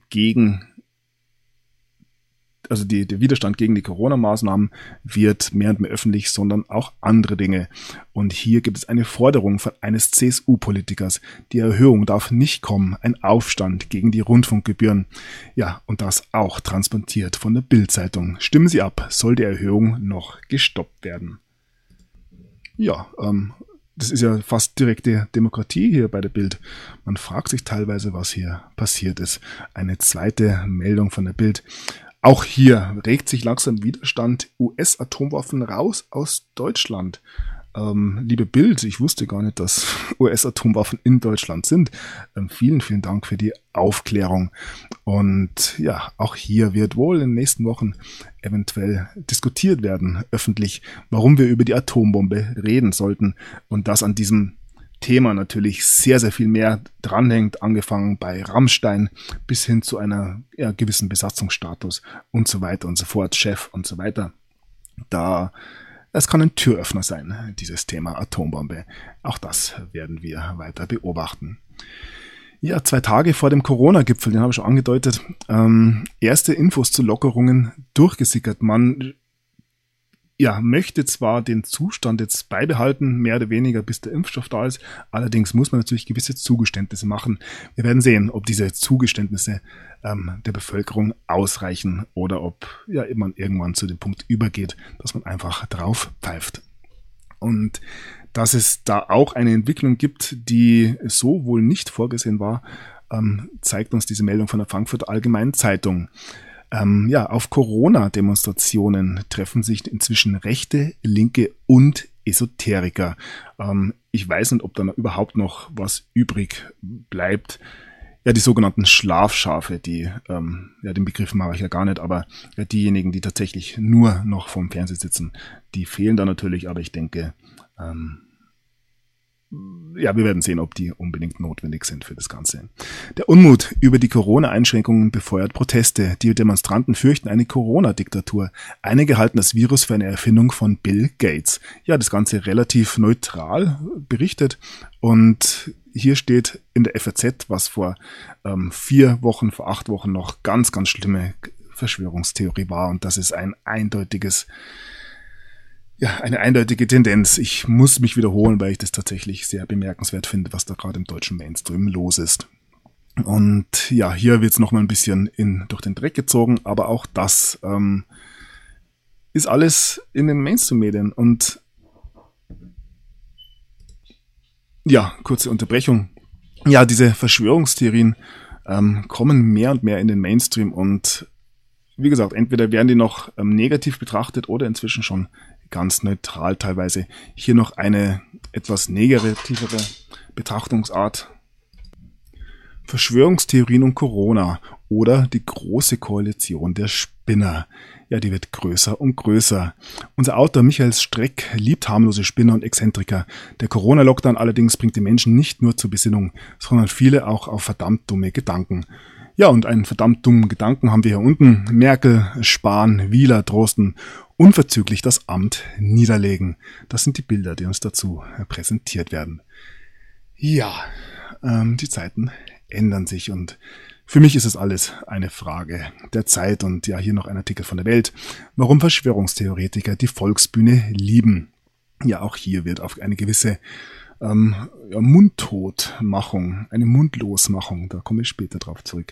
Speaker 1: der Widerstand gegen die Corona-Maßnahmen wird mehr und mehr öffentlich, sondern auch andere Dinge. Und hier gibt es eine Forderung von eines CSU-Politikers. Die Erhöhung darf nicht kommen. Ein Aufstand gegen die Rundfunkgebühren. Ja, und das auch transportiert von der Bild-Zeitung. Stimmen Sie ab, soll die Erhöhung noch gestoppt werden. Ja, das ist ja fast direkte Demokratie hier bei der Bild. Man fragt sich teilweise, was hier passiert ist. Eine zweite Meldung von der Bild. Auch hier regt sich langsam Widerstand. US-Atomwaffen raus aus Deutschland. Liebe Bild, ich wusste gar nicht, dass US-Atomwaffen in Deutschland sind. Vielen, vielen Dank für die Aufklärung. Und ja, auch hier wird wohl in den nächsten Wochen eventuell diskutiert werden, öffentlich, warum wir über die Atombombe reden sollten. Und das an diesem Thema natürlich sehr, sehr viel mehr dranhängt, angefangen bei Rammstein bis hin zu einer gewissen Besatzungsstatus und so weiter und so fort, Chef und so weiter. Es kann ein Türöffner sein, dieses Thema Atombombe. Auch das werden wir weiter beobachten. Ja, 2 Tage vor dem Corona-Gipfel, den habe ich schon angedeutet, erste Infos zu Lockerungen durchgesickert. Man möchte zwar den Zustand jetzt beibehalten, mehr oder weniger, bis der Impfstoff da ist. Allerdings muss man natürlich gewisse Zugeständnisse machen. Wir werden sehen, ob diese Zugeständnisse der Bevölkerung ausreichen oder ob man irgendwann zu dem Punkt übergeht, dass man einfach drauf pfeift. Und dass es da auch eine Entwicklung gibt, die so wohl nicht vorgesehen war, zeigt uns diese Meldung von der Frankfurter Allgemeinen Zeitung. Auf Corona-Demonstrationen treffen sich inzwischen Rechte, Linke und Esoteriker. Ich weiß nicht, ob da überhaupt noch was übrig bleibt. Ja, die sogenannten Schlafschafe, den Begriff mag ich ja gar nicht, aber diejenigen, die tatsächlich nur noch vorm Fernseher sitzen, die fehlen da natürlich, aber ich denke, wir werden sehen, ob die unbedingt notwendig sind für das Ganze. Der Unmut über die Corona-Einschränkungen befeuert Proteste. Die Demonstranten fürchten eine Corona-Diktatur. Einige halten das Virus für eine Erfindung von Bill Gates. Ja, das Ganze relativ neutral berichtet. Und hier steht in der FAZ, was vor 4 Wochen, vor 8 Wochen noch ganz, ganz schlimme Verschwörungstheorie war. Und das ist eine eindeutige Tendenz. Ich muss mich wiederholen, weil ich das tatsächlich sehr bemerkenswert finde, was da gerade im deutschen Mainstream los ist. Und ja, hier wird es nochmal ein bisschen durch den Dreck gezogen, aber auch das ist alles in den Mainstream-Medien. Und ja, kurze Unterbrechung. Ja, diese Verschwörungstheorien kommen mehr und mehr in den Mainstream und wie gesagt, entweder werden die noch negativ betrachtet oder inzwischen schon ganz neutral teilweise. Hier noch eine etwas negativere Betrachtungsart. Verschwörungstheorien und Corona oder die große Koalition der Spinner. Ja, die wird größer und größer. Unser Autor Michael Streck liebt harmlose Spinner und Exzentriker. Der Corona-Lockdown allerdings bringt die Menschen nicht nur zur Besinnung, sondern viele auch auf verdammt dumme Gedanken. Ja, und einen verdammt dummen Gedanken haben wir hier unten. Merkel, Spahn, Wieler, Drosten, unverzüglich das Amt niederlegen. Das sind die Bilder, die uns dazu präsentiert werden. Ja, die Zeiten ändern sich und für mich ist es alles eine Frage der Zeit. Und ja, hier noch ein Artikel von der Welt. Warum Verschwörungstheoretiker die Volksbühne lieben. Ja, auch hier wird auf eine gewisse Mundtotmachung, eine Mundlosmachung, da komme ich später drauf zurück,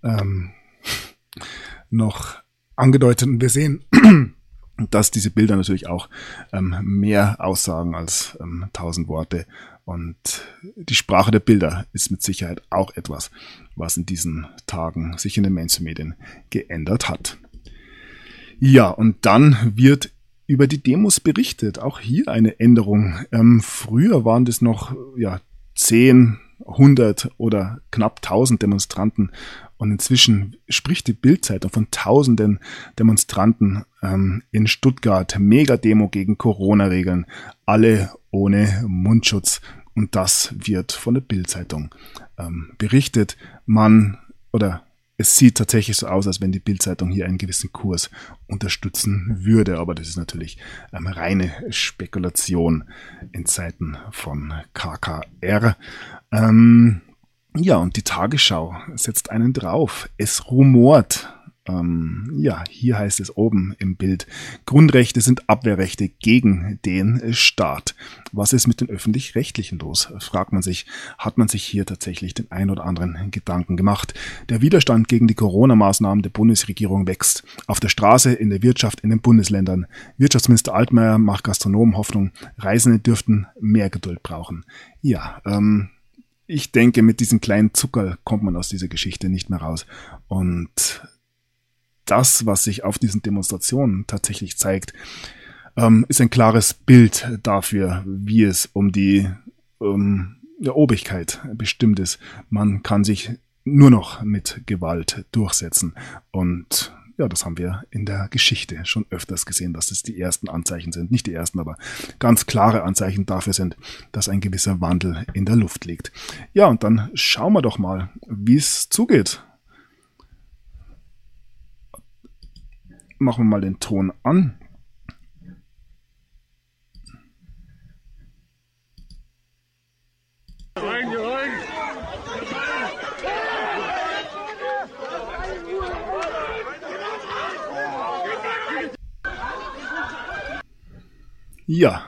Speaker 1: noch angedeutet. Und wir sehen, dass diese Bilder natürlich auch mehr aussagen als 1000 Worte. Und die Sprache der Bilder ist mit Sicherheit auch etwas, was in diesen Tagen sich in den Mainstream-Medien geändert hat. Ja, und dann wird über die Demos berichtet. Auch hier eine Änderung. Früher waren das noch 10, 100 oder knapp 1000 Demonstranten. Und inzwischen spricht die Bild-Zeitung von tausenden Demonstranten in Stuttgart. Mega-Demo gegen Corona-Regeln. Alle ohne Mundschutz. Und das wird von der Bild-Zeitung berichtet. Es sieht tatsächlich so aus, als wenn die Bild-Zeitung hier einen gewissen Kurs unterstützen würde. Aber das ist natürlich reine Spekulation in Zeiten von KKR. Und die Tagesschau setzt einen drauf. Es rumort. Hier heißt es oben im Bild, Grundrechte sind Abwehrrechte gegen den Staat. Was ist mit den Öffentlich-Rechtlichen los? Fragt man sich, hat man sich hier tatsächlich den ein oder anderen Gedanken gemacht? Der Widerstand gegen die Corona-Maßnahmen der Bundesregierung wächst. Auf der Straße, in der Wirtschaft, in den Bundesländern. Wirtschaftsminister Altmaier macht Gastronomen Hoffnung, Reisende dürften mehr Geduld brauchen. Ich denke, mit diesem kleinen Zuckerl kommt man aus dieser Geschichte nicht mehr raus. Und das, was sich auf diesen Demonstrationen tatsächlich zeigt, ist ein klares Bild dafür, wie es um die Obrigkeit bestimmt ist. Man kann sich nur noch mit Gewalt durchsetzen. Und das haben wir in der Geschichte schon öfters gesehen, dass es die ersten Anzeichen sind. Nicht die ersten, aber ganz klare Anzeichen dafür sind, dass ein gewisser Wandel in der Luft liegt. Ja, und dann schauen wir doch mal, wie es zugeht. Machen wir mal den Ton an. Ja.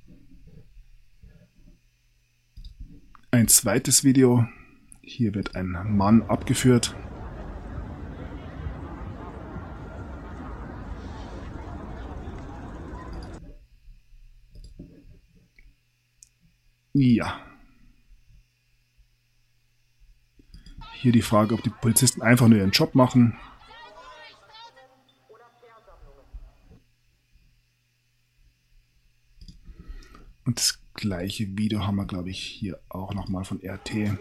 Speaker 1: Ein zweites Video. Hier wird ein Mann abgeführt. Ja. Hier die Frage, ob die Polizisten einfach nur ihren Job machen. Und das gleiche Video haben wir, glaube ich, hier auch nochmal von RT.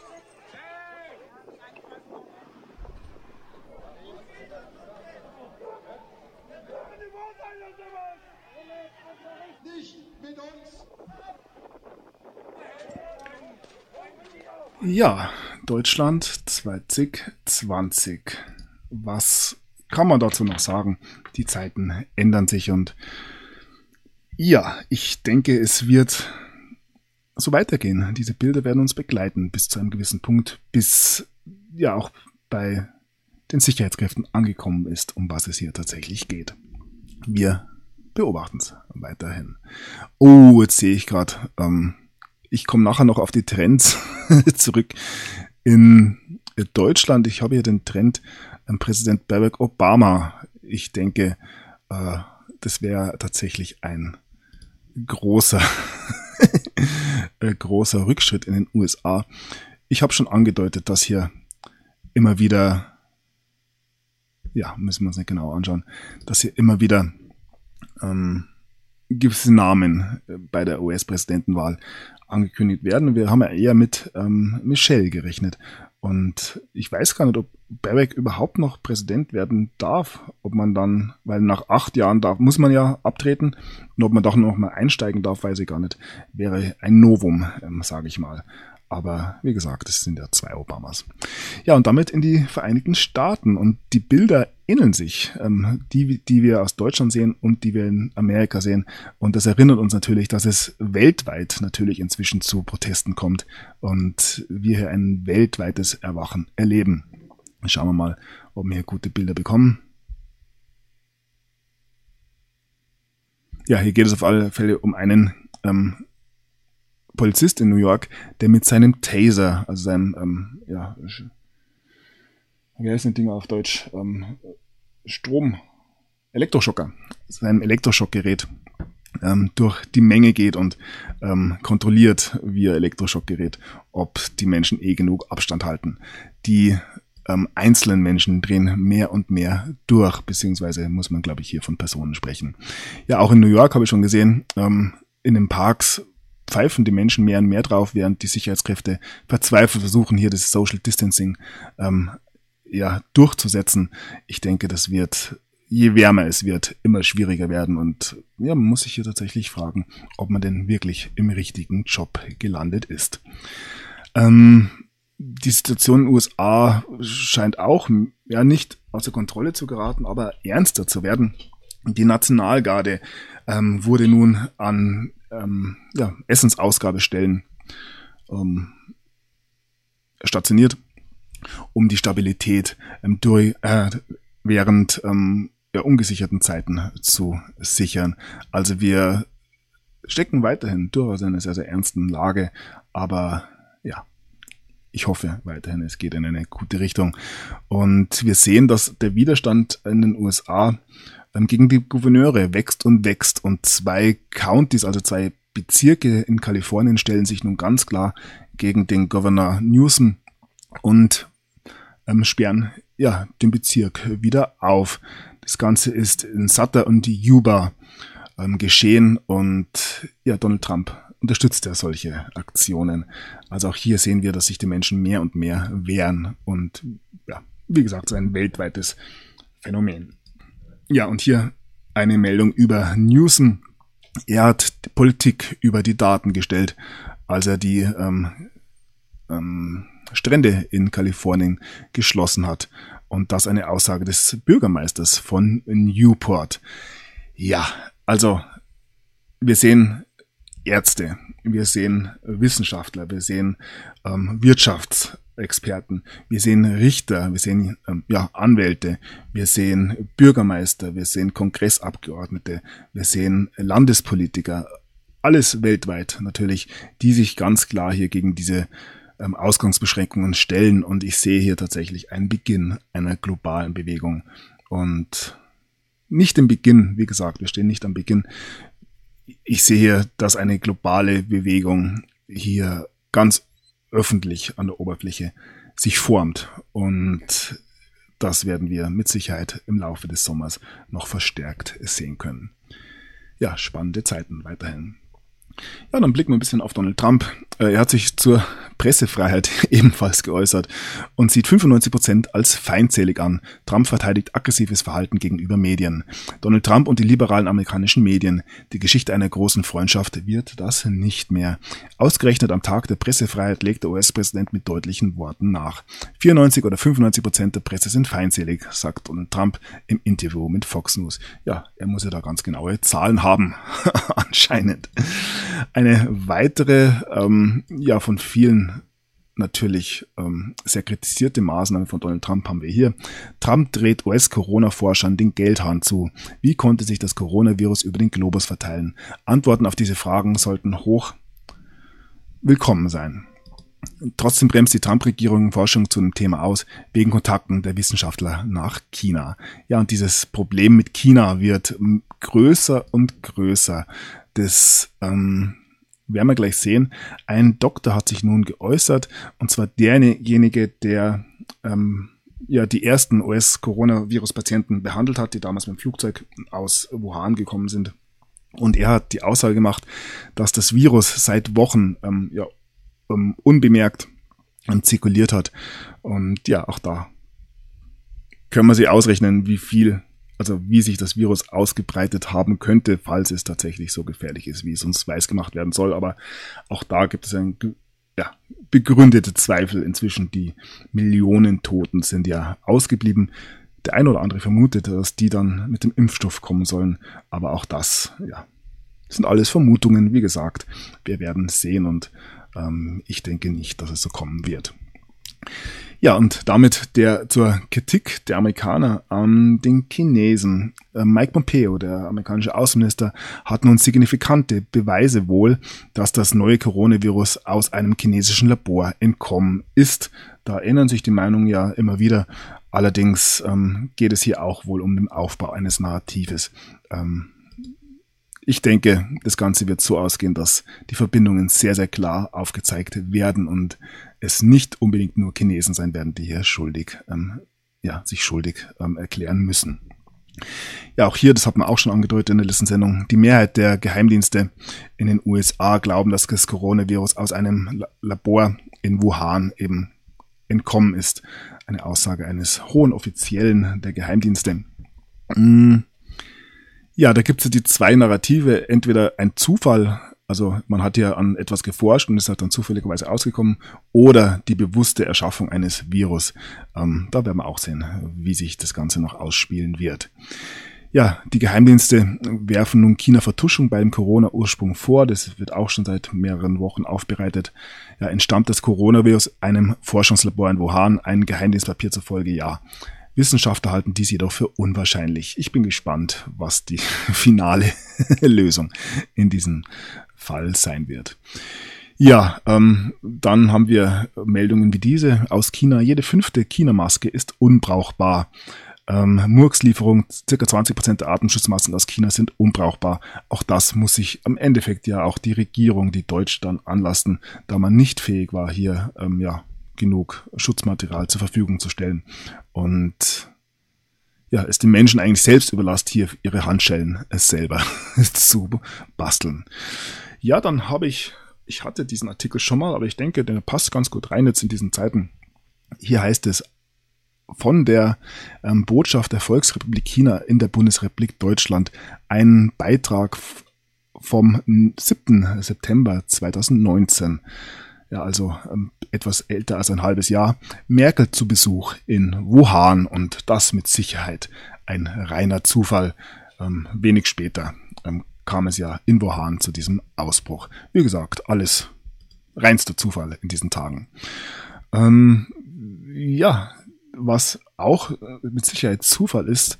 Speaker 1: Ja, Deutschland 2020. Was kann man dazu noch sagen? Die Zeiten ändern sich und ja, ich denke, es wird so weitergehen. Diese Bilder werden uns begleiten bis zu einem gewissen Punkt, bis auch bei den Sicherheitskräften angekommen ist, um was es hier tatsächlich geht. Wir beobachten es weiterhin. Oh, jetzt sehe ich gerade, ich komme nachher noch auf die Trends zurück. In Deutschland, ich habe hier den Trend Präsident Barack Obama. Ich denke, das wäre tatsächlich ein großer Rückschritt in den USA. Ich habe schon angedeutet, dass hier immer wieder, müssen wir uns nicht genau anschauen, dass hier immer wieder gewisse Namen bei der US-Präsidentenwahl angekündigt werden. Wir haben ja eher mit Michelle gerechnet. Und ich weiß gar nicht, ob Barack überhaupt noch Präsident werden darf, ob man dann, weil nach 8 Jahren muss man ja abtreten, und ob man doch noch mal einsteigen darf, weiß ich gar nicht. Wäre ein Novum, sage ich mal. Aber wie gesagt, es sind ja 2 Obamas. Ja, und damit in die Vereinigten Staaten. Und die Bilder ähneln sich, die wir aus Deutschland sehen und die wir in Amerika sehen. Und das erinnert uns natürlich, dass es weltweit natürlich inzwischen zu Protesten kommt und wir hier ein weltweites Erwachen erleben. Schauen wir mal, ob wir hier gute Bilder bekommen. Ja, hier geht es auf alle Fälle um einen Polizist in New York, der mit seinem Taser, also seinem, wie heißt das Ding auf Deutsch? Elektroschocker, seinem Elektroschockgerät durch die Menge geht und kontrolliert via Elektroschockgerät, ob die Menschen genug Abstand halten. Die einzelnen Menschen drehen mehr und mehr durch, beziehungsweise muss man, glaube ich, hier von Personen sprechen. Ja, auch in New York habe ich schon gesehen, in den Parks pfeifen die Menschen mehr und mehr drauf, während die Sicherheitskräfte verzweifelt versuchen, hier das Social Distancing durchzusetzen. Ich denke, das wird, je wärmer es wird, immer schwieriger werden und ja, man muss sich hier tatsächlich fragen, ob man denn wirklich im richtigen Job gelandet ist. Die Situation in den USA scheint auch nicht außer Kontrolle zu geraten, aber ernster zu werden. Die Nationalgarde wurde nun an Essensausgabestellen stationiert, um die Stabilität während ungesicherten Zeiten zu sichern. Also wir stecken weiterhin durchaus in einer sehr, sehr ernsten Lage, aber ja, ich hoffe weiterhin, es geht in eine gute Richtung. Und wir sehen, dass der Widerstand in den USA gegen die Gouverneure wächst und 2 Counties, also 2 Bezirke in Kalifornien stellen sich nun ganz klar gegen den Governor Newsom und sperren den Bezirk wieder auf. Das Ganze ist in Sutter und Yuba geschehen und Donald Trump unterstützt ja solche Aktionen. Also auch hier sehen wir, dass sich die Menschen mehr und mehr wehren und wie gesagt, so ein weltweites Phänomen. Ja, und hier eine Meldung über Newsom. Er hat die Politik über die Daten gestellt, als er die Strände in Kalifornien geschlossen hat. Und das eine Aussage des Bürgermeisters von Newport. Ja, also wir sehen Ärzte, wir sehen Wissenschaftler, wir sehen Wirtschaftsexperten, wir sehen Richter, wir sehen Anwälte, wir sehen Bürgermeister, wir sehen Kongressabgeordnete, wir sehen Landespolitiker, alles weltweit natürlich, die sich ganz klar hier gegen diese Ausgangsbeschränkungen stellen. Und ich sehe hier tatsächlich einen Beginn einer globalen Bewegung. Und nicht im Beginn, wie gesagt, wir stehen nicht am Beginn. Ich sehe hier, dass eine globale Bewegung hier ganz öffentlich an der Oberfläche sich formt. Und das werden wir mit Sicherheit im Laufe des Sommers noch verstärkt sehen können. Ja, spannende Zeiten weiterhin. Ja, dann blicken wir ein bisschen auf Donald Trump. Er hat sich zur Pressefreiheit ebenfalls geäußert und sieht 95% als feindselig an. Trump verteidigt aggressives Verhalten gegenüber Medien. Donald Trump und die liberalen amerikanischen Medien. Die Geschichte einer großen Freundschaft wird das nicht mehr. Ausgerechnet am Tag der Pressefreiheit legt der US-Präsident mit deutlichen Worten nach. 94 oder 95% der Presse sind feindselig, sagt Donald Trump im Interview mit Fox News. Ja, er muss ja da ganz genaue Zahlen haben, anscheinend. Eine weitere, von vielen natürlich sehr kritisierte Maßnahme von Donald Trump haben wir hier. Trump dreht US-Corona-Forschern den Geldhahn zu. Wie konnte sich das Coronavirus über den Globus verteilen? Antworten auf diese Fragen sollten hoch willkommen sein. Trotzdem bremst die Trump-Regierung Forschung zu dem Thema aus, wegen Kontakten der Wissenschaftler nach China. Ja, und dieses Problem mit China wird größer und größer. Das werden wir gleich sehen. Ein Doktor hat sich nun geäußert, und zwar derjenige, der die ersten US-Coronavirus-Patienten behandelt hat, die damals mit dem Flugzeug aus Wuhan gekommen sind. Und er hat die Aussage gemacht, dass das Virus seit Wochen unbemerkt zirkuliert hat. Und ja, auch da können wir sich ausrechnen, wie sich das Virus ausgebreitet haben könnte, falls es tatsächlich so gefährlich ist, wie es uns weisgemacht werden soll. Aber auch da gibt es begründete Zweifel inzwischen. Die Millionen Toten sind ja ausgeblieben. Der eine oder andere vermutet, dass die dann mit dem Impfstoff kommen sollen. Aber auch das, sind alles Vermutungen. Wie gesagt, wir werden sehen und ich denke nicht, dass es so kommen wird. Ja, und damit zur Kritik der Amerikaner an den Chinesen. Mike Pompeo, der amerikanische Außenminister, hat nun signifikante Beweise wohl, dass das neue Coronavirus aus einem chinesischen Labor entkommen ist. Da ändern sich die Meinungen ja immer wieder. Allerdings geht es hier auch wohl um den Aufbau eines Narratives. ich denke, das Ganze wird so ausgehen, dass die Verbindungen sehr, sehr klar aufgezeigt werden und es nicht unbedingt nur Chinesen sein werden, die hier sich schuldig erklären müssen. Ja, auch hier, das hat man auch schon angedeutet in der letzten Sendung, die Mehrheit der Geheimdienste in den USA glauben, dass das Coronavirus aus einem Labor in Wuhan eben entkommen ist. Eine Aussage eines hohen Offiziellen der Geheimdienste. Ja, da gibt es ja die zwei Narrative, entweder ein Zufall, also man hat ja an etwas geforscht und ist halt dann zufälligerweise ausgekommen, oder die bewusste Erschaffung eines Virus. Da werden wir auch sehen, wie sich das Ganze noch ausspielen wird. Ja, die Geheimdienste werfen nun China Vertuschung beim Corona-Ursprung vor. Das wird auch schon seit mehreren Wochen aufbereitet. Ja, entstammt das Coronavirus einem Forschungslabor in Wuhan, ein Geheimdienstpapier zufolge, ja. Wissenschaftler halten dies jedoch für unwahrscheinlich. Ich bin gespannt, was die finale Lösung in diesem Fall sein wird. Ja, dann haben wir Meldungen wie diese aus China. Jede 5. China-Maske ist unbrauchbar. Murkslieferung, ca. 20% der Atemschutzmasken aus China sind unbrauchbar. Auch das muss sich am Endeffekt ja auch die Regierung, die Deutsche, dann anlasten, da man nicht fähig war, hier genug Schutzmaterial zur Verfügung zu stellen. Und ja, es den Menschen eigentlich selbst überlasst, hier ihre Handschellen selber zu basteln. Ja, dann ich hatte diesen Artikel schon mal, aber ich denke, der passt ganz gut rein jetzt in diesen Zeiten. Hier heißt es, von der Botschaft der Volksrepublik China in der Bundesrepublik Deutschland, ein Beitrag vom 7. September 2019. Ja, also etwas älter als ein halbes Jahr. Merkel zu Besuch in Wuhan und das mit Sicherheit ein reiner Zufall. Wenig später kam es ja in Wuhan zu diesem Ausbruch. Wie gesagt, alles reinster Zufall in diesen Tagen. Was auch mit Sicherheit Zufall ist,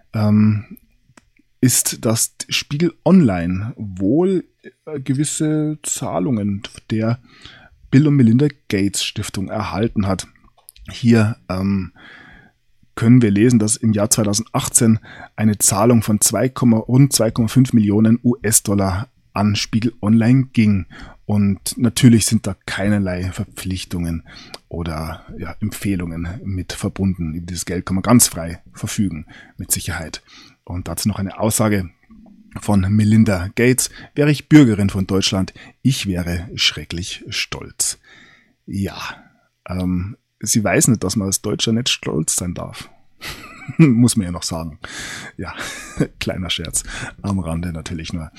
Speaker 1: ist, dass Spiegel Online wohl gewisse Zahlungen der Bill und Melinda Gates Stiftung erhalten hat. Hier können wir lesen, dass im Jahr 2018 eine Zahlung von rund 2,5 Millionen US-Dollar an Spiegel Online ging. Und natürlich sind da keinerlei Verpflichtungen oder Empfehlungen mit verbunden. Über dieses Geld kann man ganz frei verfügen, mit Sicherheit. Und dazu noch eine Aussage von Melinda Gates. Wäre ich Bürgerin von Deutschland, ich wäre schrecklich stolz. Ja, sie weiß nicht, dass man als Deutscher nicht stolz sein darf. Muss man ja noch sagen. Ja, kleiner Scherz am Rande natürlich nur.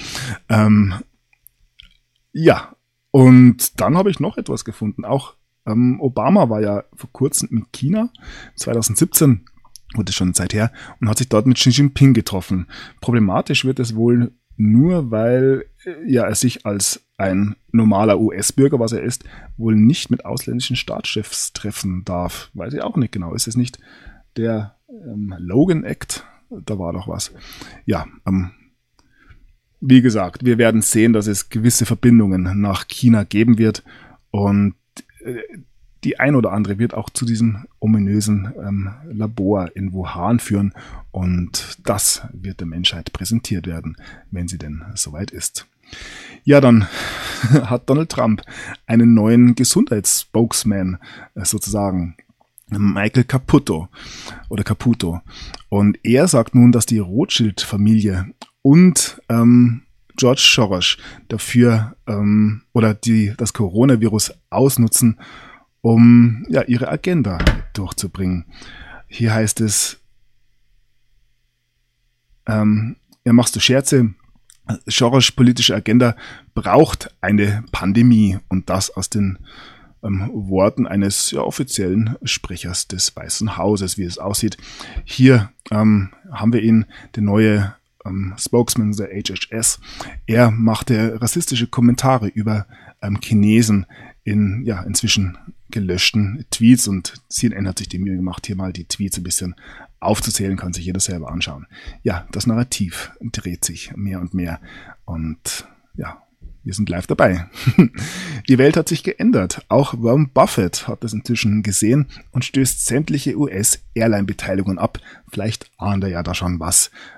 Speaker 1: Und dann habe ich noch etwas gefunden. Auch Obama war ja vor kurzem in China, 2017, wurde schon Zeit her, und hat sich dort mit Xi Jinping getroffen. Problematisch wird es wohl nur, weil er sich als ein normaler US-Bürger, was er ist, wohl nicht mit ausländischen Staatschefs treffen darf. Weiß ich auch nicht genau. Ist es nicht der Logan Act? Da war doch was. Ja, wie gesagt, wir werden sehen, dass es gewisse Verbindungen nach China geben wird und die ein oder andere wird auch zu diesem ominösen Labor in Wuhan führen und das wird der Menschheit präsentiert werden, wenn sie denn soweit ist. Ja, dann hat Donald Trump einen neuen Gesundheitsspokesman sozusagen, Michael Caputo. Und er sagt nun, dass die Rothschild-Familie und George Soros dafür das Coronavirus ausnutzen, um ihre Agenda durchzubringen. Hier heißt es, machst du Scherze, Soros' politische Agenda braucht eine Pandemie und das aus den Worten eines offiziellen Sprechers des Weißen Hauses, wie es aussieht. Hier haben wir ihn, der neue Spokesman der HHS. Er machte rassistische Kommentare über Chinesen in inzwischen gelöschten Tweets und CNN hat sich die Mühe gemacht, hier mal die Tweets ein bisschen aufzuzählen, kann sich jeder selber anschauen. Ja, das Narrativ dreht sich mehr und mehr und wir sind live dabei. Die Welt hat sich geändert. Auch Warren Buffett hat das inzwischen gesehen und stößt sämtliche US-Airline-Beteiligungen ab. Vielleicht ahnt er ja da schon was.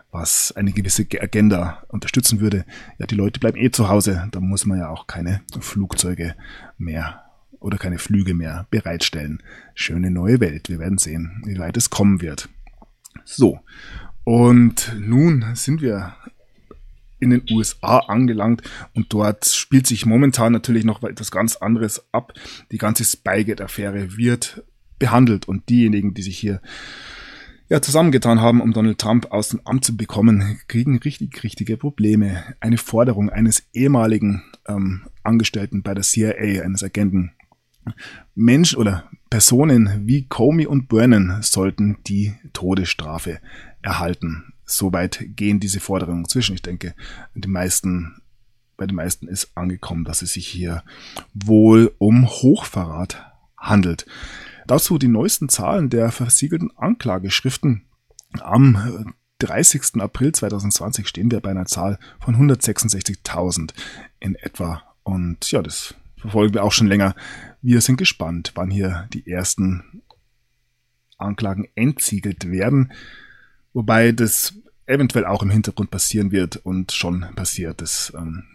Speaker 1: was eine gewisse Agenda unterstützen würde. Ja, die Leute bleiben zu Hause, da muss man ja auch keine Flugzeuge mehr oder keine Flüge mehr bereitstellen. Schöne neue Welt, wir werden sehen, wie weit es kommen wird. So, und nun sind wir in den USA angelangt und dort spielt sich momentan natürlich noch etwas ganz anderes ab. Die ganze Spygate-Affäre wird behandelt und diejenigen, die sich hier zusammengetan haben, um Donald Trump aus dem Amt zu bekommen, kriegen richtige Probleme. Eine Forderung eines ehemaligen Angestellten bei der CIA, eines Agenten. Menschen oder Personen wie Comey und Brennan sollten die Todesstrafe erhalten. Soweit gehen diese Forderungen zwischen. Ich denke, bei den meisten ist angekommen, dass es sich hier wohl um Hochverrat handelt. Dazu die neuesten Zahlen der versiegelten Anklageschriften. Am 30. April 2020 stehen wir bei einer Zahl von 166.000 in etwa. Und ja, das verfolgen wir auch schon länger. Wir sind gespannt, wann hier die ersten Anklagen entsiegelt werden. Wobei das eventuell auch im Hintergrund passieren wird und schon passiert. Das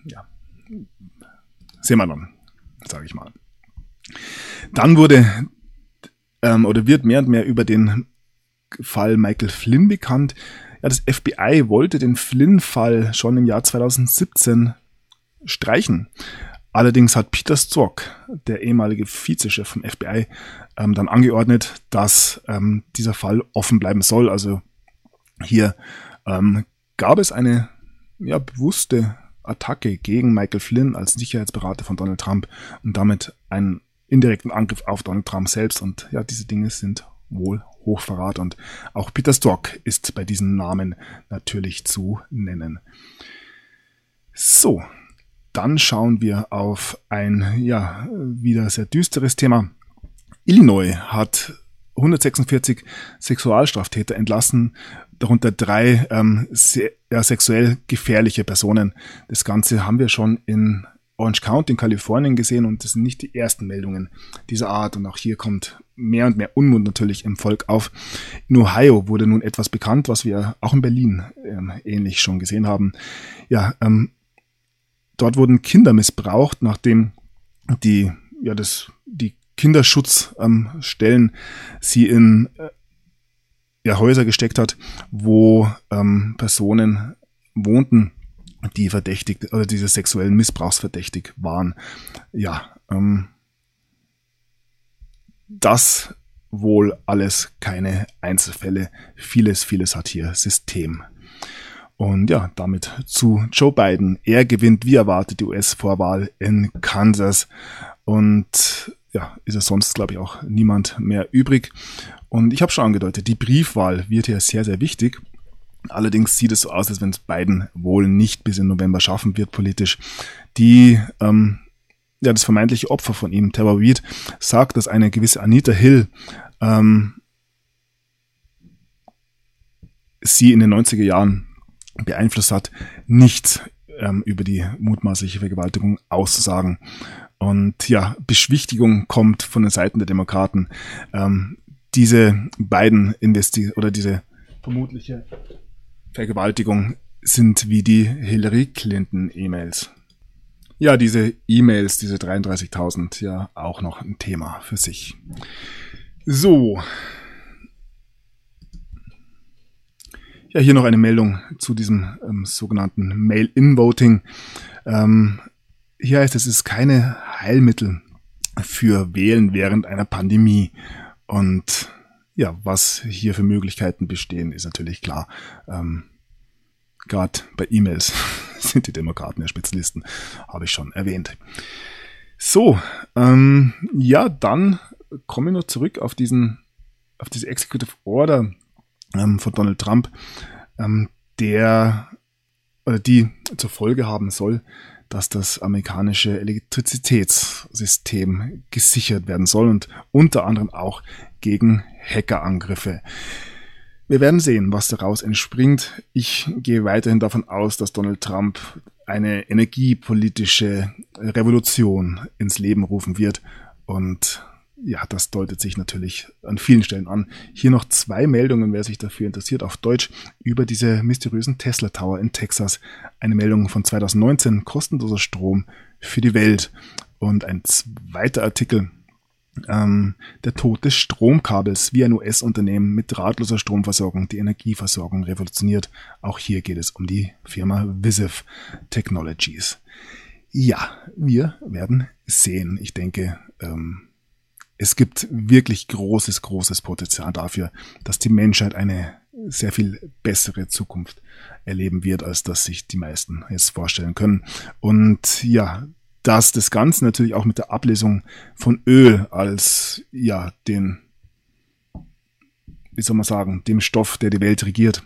Speaker 1: sehen wir dann, sage ich mal. Dann wird mehr und mehr über den Fall Michael Flynn bekannt. Ja, das FBI wollte den Flynn-Fall schon im Jahr 2017 streichen. Allerdings hat Peter Strzok, der ehemalige Vizechef vom FBI, dann angeordnet, dass dieser Fall offen bleiben soll. Also hier gab es eine bewusste Attacke gegen Michael Flynn als Sicherheitsberater von Donald Trump und damit einen indirekten Angriff auf Donald Trump selbst. Und ja, diese Dinge sind wohl Hochverrat und auch Peter Strzok ist bei diesen Namen natürlich zu nennen. So, dann schauen wir auf ein wieder sehr düsteres Thema. Illinois hat 146 Sexualstraftäter entlassen, darunter 3 sexuell gefährliche Personen. Das Ganze haben wir schon in Orange County in Kalifornien gesehen und das sind nicht die ersten Meldungen dieser Art. Und auch hier kommt mehr und mehr Unmut natürlich im Volk auf. In Ohio wurde nun etwas bekannt, was wir auch in Berlin ähnlich schon gesehen haben. Ja, dort wurden Kinder missbraucht, nachdem die Kinderschutzstellen sie in Häuser gesteckt hat, wo Personen wohnten, die verdächtigt oder diese sexuellen Missbrauchs verdächtig waren. Ja, das wohl alles keine Einzelfälle. Vieles hat hier System. Und ja, damit zu Joe Biden. Er gewinnt wie erwartet die US-Vorwahl in Kansas. Und ja, ist es sonst, glaube ich, auch niemand mehr übrig. Und ich habe schon angedeutet, die Briefwahl wird hier sehr, sehr wichtig. Allerdings sieht es so aus, als wenn es Biden wohl nicht bis in November schaffen wird politisch. Das vermeintliche Opfer von ihm, Tara Reade, sagt, dass eine gewisse Anita Hill sie in den 90er Jahren beeinflusst hat, nichts über die mutmaßliche Vergewaltigung auszusagen. Und ja, Beschwichtigung kommt von den Seiten der Demokraten. Diese beiden diese vermutliche Vergewaltigung sind wie die Hillary Clinton E-Mails. Ja, diese E-Mails, diese 33.000, ja auch noch ein Thema für sich. So. Ja, hier noch eine Meldung zu diesem sogenannten Mail-in-Voting. Hier heißt es ist keine Heilmittel für Wählen während einer Pandemie. Und ja, was hier für Möglichkeiten bestehen, ist natürlich klar. Gerade bei E-Mails sind die Demokraten ja Spezialisten, habe ich schon erwähnt. So, dann komme ich noch zurück auf diese Executive Order von Donald Trump, die zur Folge haben soll, dass das amerikanische Elektrizitätssystem gesichert werden soll und unter anderem auch gegen Hackerangriffe. Wir werden sehen, was daraus entspringt. Ich gehe weiterhin davon aus, dass Donald Trump eine energiepolitische Revolution ins Leben rufen wird und ja, das deutet sich natürlich an vielen Stellen an. Hier noch 2 Meldungen, wer sich dafür interessiert, auf Deutsch, über diese mysteriösen Tesla Tower in Texas. Eine Meldung von 2019, kostenloser Strom für die Welt. Und ein zweiter Artikel, der Tod des Stromkabels, wie ein US-Unternehmen mit drahtloser Stromversorgung die Energieversorgung revolutioniert. Auch hier geht es um die Firma Visiv Technologies. Ja, wir werden sehen. Ich denke, es gibt wirklich großes Potenzial dafür, dass die Menschheit eine sehr viel bessere Zukunft erleben wird, als das sich die meisten jetzt vorstellen können. Und ja, dass das Ganze natürlich auch mit der Ablesung von Öl als, ja, dem Stoff, der die Welt regiert,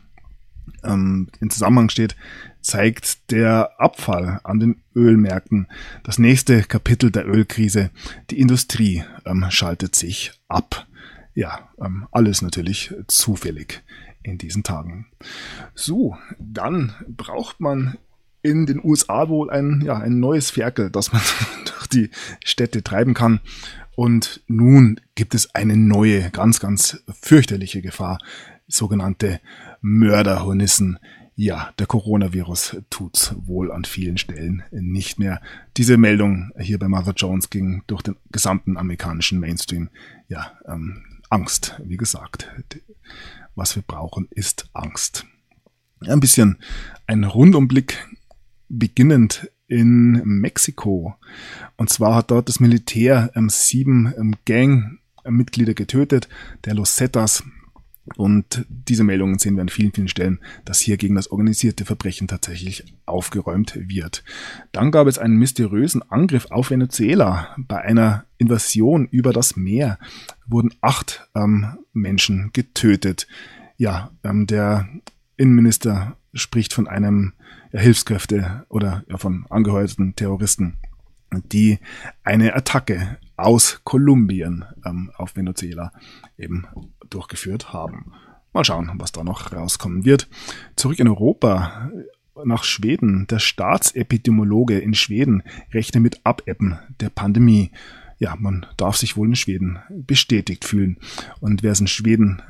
Speaker 1: in Zusammenhang steht, zeigt der Abfall an den Ölmärkten. Das nächste Kapitel der Ölkrise, die Industrie schaltet sich ab. Ja, alles natürlich zufällig in diesen Tagen. So, dann braucht man in den USA wohl ein neues Ferkel, das man durch die Städte treiben kann. Und nun gibt es eine neue, ganz fürchterliche Gefahr, sogenannte Mörderhornissen. Ja, der Coronavirus tut's wohl an vielen Stellen nicht mehr. Diese Meldung hier bei Mother Jones ging durch den gesamten amerikanischen Mainstream. Ja, Angst, wie gesagt. Was wir brauchen, ist Angst. Ein bisschen ein Rundumblick, beginnend in Mexiko. Und zwar hat dort das Militär 7 Gangmitglieder getötet, der Los Zetas. Und diese Meldungen sehen wir an vielen Stellen, dass hier gegen das organisierte Verbrechen tatsächlich aufgeräumt wird. Dann gab es einen mysteriösen Angriff auf Venezuela. Bei einer Invasion über das Meer wurden 8 Menschen getötet. Ja, der Innenminister spricht von einem Hilfskräfte oder von angeheuerten Terroristen, die eine Attacke aus Kolumbien auf Venezuela eben durchgeführt haben. Mal schauen, was da noch rauskommen wird. Zurück in Europa, nach Schweden. Der Staatsepidemiologe in Schweden rechnet mit Abebben der Pandemie. Ja, man darf sich wohl in Schweden bestätigt fühlen. Und wer es in Schweden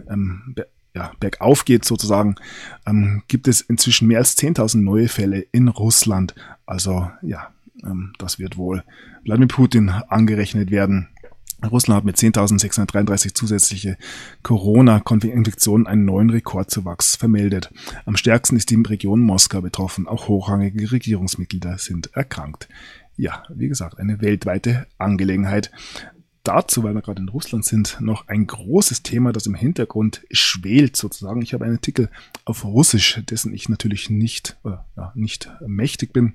Speaker 1: bergauf geht sozusagen, gibt es inzwischen mehr als 10.000 neue Fälle in Russland. Also ja, das wird wohl Wladimir Putin angerechnet werden. Russland hat mit 10.633 zusätzliche Corona-Infektionen einen neuen Rekordzuwachs vermeldet. Am stärksten ist die Region Moskau betroffen. Auch hochrangige Regierungsmitglieder sind erkrankt. Ja, wie gesagt, eine weltweite Angelegenheit. Dazu, weil wir gerade in Russland sind, noch ein großes Thema, das im Hintergrund schwelt sozusagen. Ich habe einen Artikel auf Russisch, dessen ich natürlich nicht mächtig bin.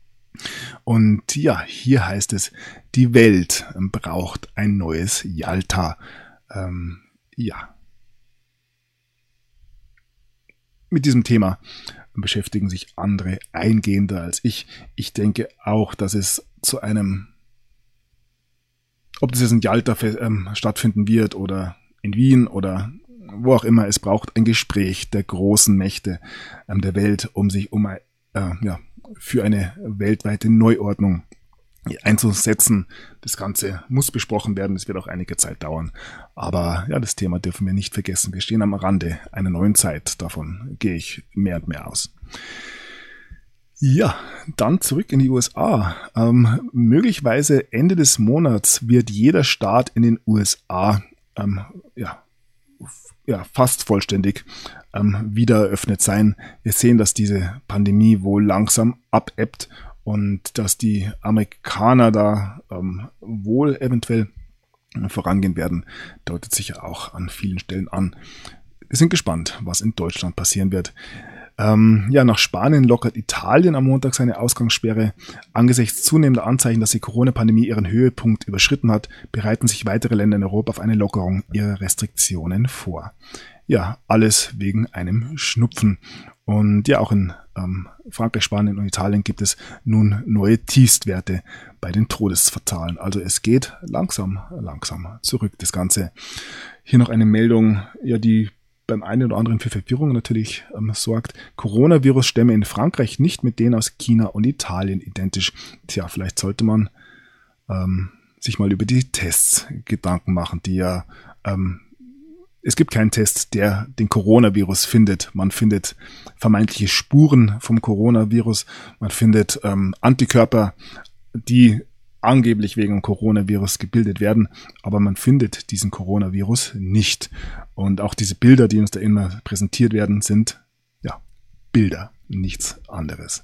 Speaker 1: Und ja, hier heißt es, die Welt braucht ein neues Jalta. Mit diesem Thema beschäftigen sich andere eingehender als ich. Ich denke auch, dass es zu einem, ob das jetzt in Jalta stattfinden wird oder in Wien oder wo auch immer, es braucht ein Gespräch der großen Mächte der Welt, um sich für eine weltweite Neuordnung einzusetzen. Das Ganze muss besprochen werden, es wird auch einige Zeit dauern. Aber ja, das Thema dürfen wir nicht vergessen. Wir stehen am Rande einer neuen Zeit, davon gehe ich mehr und mehr aus. Ja, dann zurück in die USA. Möglicherweise Ende des Monats wird jeder Staat in den USA fast vollständig wieder eröffnet sein. Wir sehen, dass diese Pandemie wohl langsam abebbt und dass die Amerikaner da wohl eventuell vorangehen werden, deutet sich ja auch an vielen Stellen an. Wir sind gespannt, was in Deutschland passieren wird. Nach Spanien lockert Italien am Montag seine Ausgangssperre. Angesichts zunehmender Anzeichen, dass die Corona-Pandemie ihren Höhepunkt überschritten hat, bereiten sich weitere Länder in Europa auf eine Lockerung ihrer Restriktionen vor. Ja, alles wegen einem Schnupfen. Und ja, auch in Frankreich, Spanien und Italien gibt es nun neue Tiefstwerte bei den Todesfallzahlen. Also es geht langsam zurück, das Ganze. Hier noch eine Meldung, die beim einen oder anderen für Verwirrung natürlich sorgt. Coronavirus-Stämme in Frankreich nicht mit denen aus China und Italien identisch. Tja, vielleicht sollte man sich mal über die Tests Gedanken machen, die ja, es gibt keinen Test, der den Coronavirus findet. Man findet vermeintliche Spuren vom Coronavirus, man findet Antikörper, die angeblich wegen dem Coronavirus gebildet werden, aber man findet diesen Coronavirus nicht. Und auch diese Bilder, die uns da immer präsentiert werden, sind ja Bilder, nichts anderes.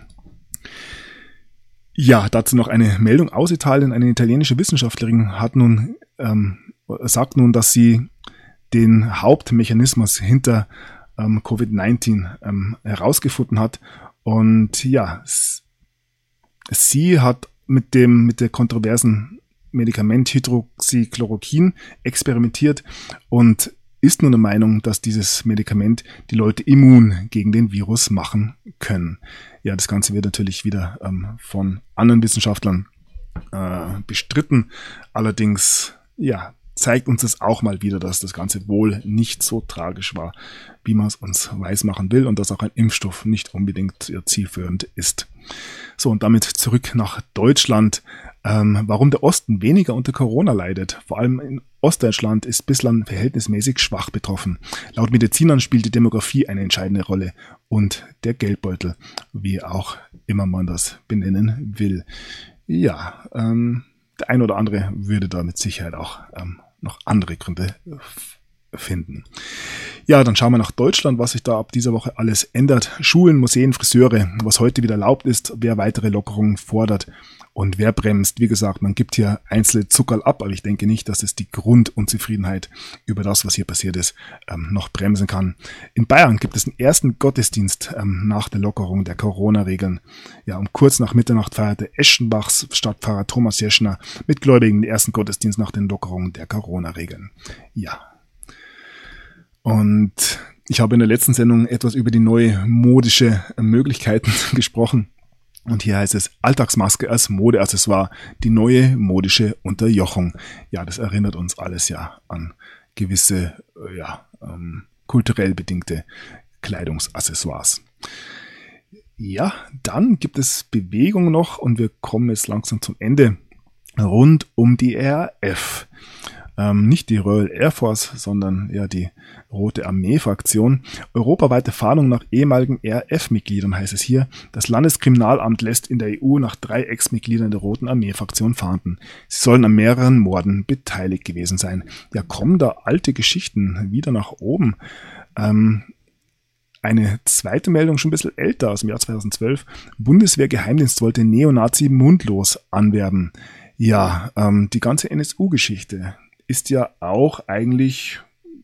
Speaker 1: Ja, dazu noch eine Meldung aus Italien. Eine italienische Wissenschaftlerin sagt nun, dass sie den Hauptmechanismus hinter Covid-19 herausgefunden hat. Und ja, sie hat mit der kontroversen Medikament Hydroxychloroquin experimentiert und ist nun der Meinung, dass dieses Medikament die Leute immun gegen den Virus machen können. Ja, das Ganze wird natürlich wieder von anderen Wissenschaftlern bestritten. Allerdings, ja, zeigt uns das auch mal wieder, dass das Ganze wohl nicht so tragisch war, wie man es uns weismachen will und dass auch ein Impfstoff nicht unbedingt zielführend ist. So, und damit zurück nach Deutschland. Warum der Osten weniger unter Corona leidet, vor allem in Ostdeutschland, ist bislang verhältnismäßig schwach betroffen. Laut Medizinern spielt die Demografie eine entscheidende Rolle und der Geldbeutel, wie auch immer man das benennen will. Ja, der ein oder andere würde da mit Sicherheit auch noch andere Gründe finden. Ja, dann schauen wir nach Deutschland, was sich da ab dieser Woche alles ändert. Schulen, Museen, Friseure, was heute wieder erlaubt ist, wer weitere Lockerungen fordert und wer bremst. Wie gesagt, man gibt hier einzelne Zuckerl ab, aber ich denke nicht, dass es die Grundunzufriedenheit über das, was hier passiert ist, noch bremsen kann. In Bayern gibt es den ersten Gottesdienst nach der Lockerung der Corona-Regeln. Ja, um kurz nach Mitternacht feierte Eschenbachs Stadtpfarrer Thomas Jeschner mit Gläubigen den ersten Gottesdienst nach den Lockerungen der Corona-Regeln. Ja. Und ich habe in der letzten Sendung etwas über die neue modische Möglichkeiten gesprochen. Und hier heißt es Alltagsmaske als Modeaccessoire, die neue modische Unterjochung. Ja, das erinnert uns alles ja an gewisse, kulturell bedingte Kleidungsaccessoires. Ja, dann gibt es Bewegung noch und wir kommen jetzt langsam zum Ende rund um die RAF. Nicht die Royal Air Force, sondern ja die Rote Armee-Fraktion. Europaweite Fahndung nach ehemaligen RAF-Mitgliedern heißt es hier. Das Landeskriminalamt lässt in der EU nach 3 Ex-Mitgliedern der Roten Armee-Fraktion fahnden. Sie sollen an mehreren Morden beteiligt gewesen sein. Ja, kommen da alte Geschichten wieder nach oben. Eine zweite Meldung, schon ein bisschen älter, aus dem Jahr 2012. Bundeswehr-Geheimdienst wollte Neonazi mundlos anwerben. Ja, die ganze NSU-Geschichte ist ja auch eigentlich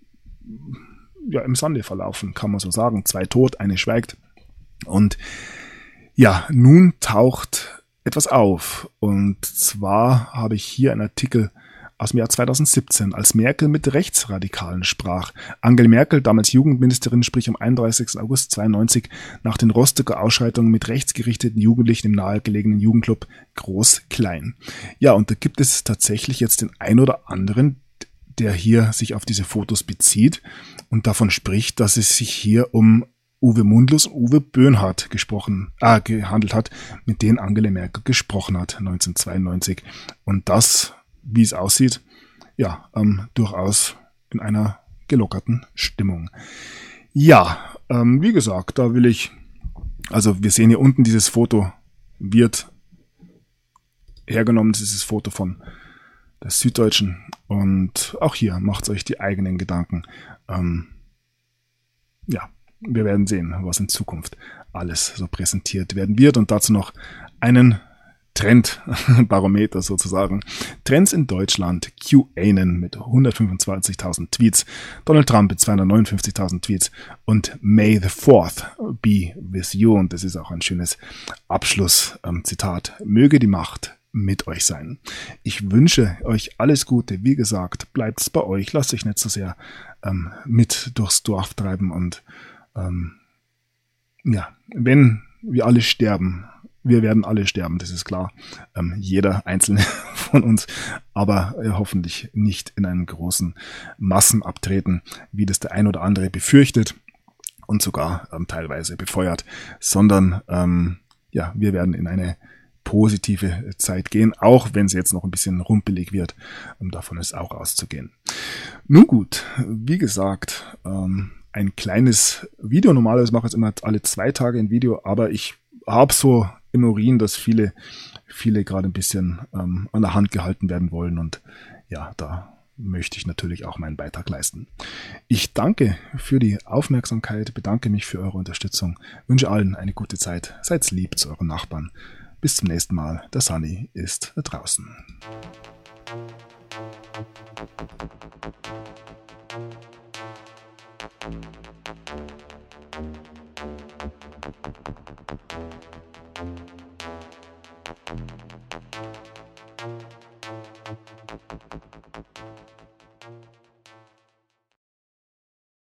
Speaker 1: im Sande verlaufen, kann man so sagen. 2 tot, eine schweigt. Und ja, nun taucht etwas auf. Und zwar habe ich hier einen Artikel aus dem Jahr 2017, als Merkel mit Rechtsradikalen sprach. Angela Merkel, damals Jugendministerin, sprich am 31. August 92 nach den Rostocker Ausschreitungen mit rechtsgerichteten Jugendlichen im nahegelegenen Jugendclub Groß-Klein. Ja, und da gibt es tatsächlich jetzt den ein oder anderen, der hier sich auf diese Fotos bezieht und davon spricht, dass es sich hier um Uwe Mundlos und Uwe Böhnhardt gehandelt hat, mit denen Angela Merkel gesprochen hat 1992. Und das, wie es aussieht, durchaus in einer gelockerten Stimmung. Ja, wie gesagt, da will ich, also wir sehen hier unten, dieses Foto wird hergenommen, dieses Foto von der Süddeutschen und auch hier macht euch die eigenen Gedanken. Wir werden sehen, was in Zukunft alles so präsentiert werden wird und dazu noch einen Trendbarometer sozusagen. Trends in Deutschland. QAnon mit 125.000 Tweets, Donald Trump mit 259.000 Tweets und May the 4th be with you. Und das ist auch ein schönes Abschlusszitat. Möge die Macht mit euch sein. Ich wünsche euch alles Gute. Wie gesagt, bleibt's bei euch. Lasst euch nicht so sehr mit durchs Dorf treiben und wenn wir alle sterben, wir werden alle sterben, das ist klar. Jeder einzelne von uns, aber hoffentlich nicht in einem großen Massenabtreten, wie das der ein oder andere befürchtet und sogar teilweise befeuert, sondern wir werden in eine positive Zeit gehen, auch wenn sie jetzt noch ein bisschen rumpelig wird. Davon ist auch auszugehen. Nun gut, wie gesagt, ein kleines Video. Normalerweise mache ich jetzt immer alle 2 Tage ein Video, aber ich habe so im Urin, dass viele gerade ein bisschen an der Hand gehalten werden wollen und ja, da möchte ich natürlich auch meinen Beitrag leisten. Ich danke für die Aufmerksamkeit, bedanke mich für eure Unterstützung, wünsche allen eine gute Zeit, seid lieb zu euren Nachbarn. Bis zum nächsten Mal, der Sunny ist draußen.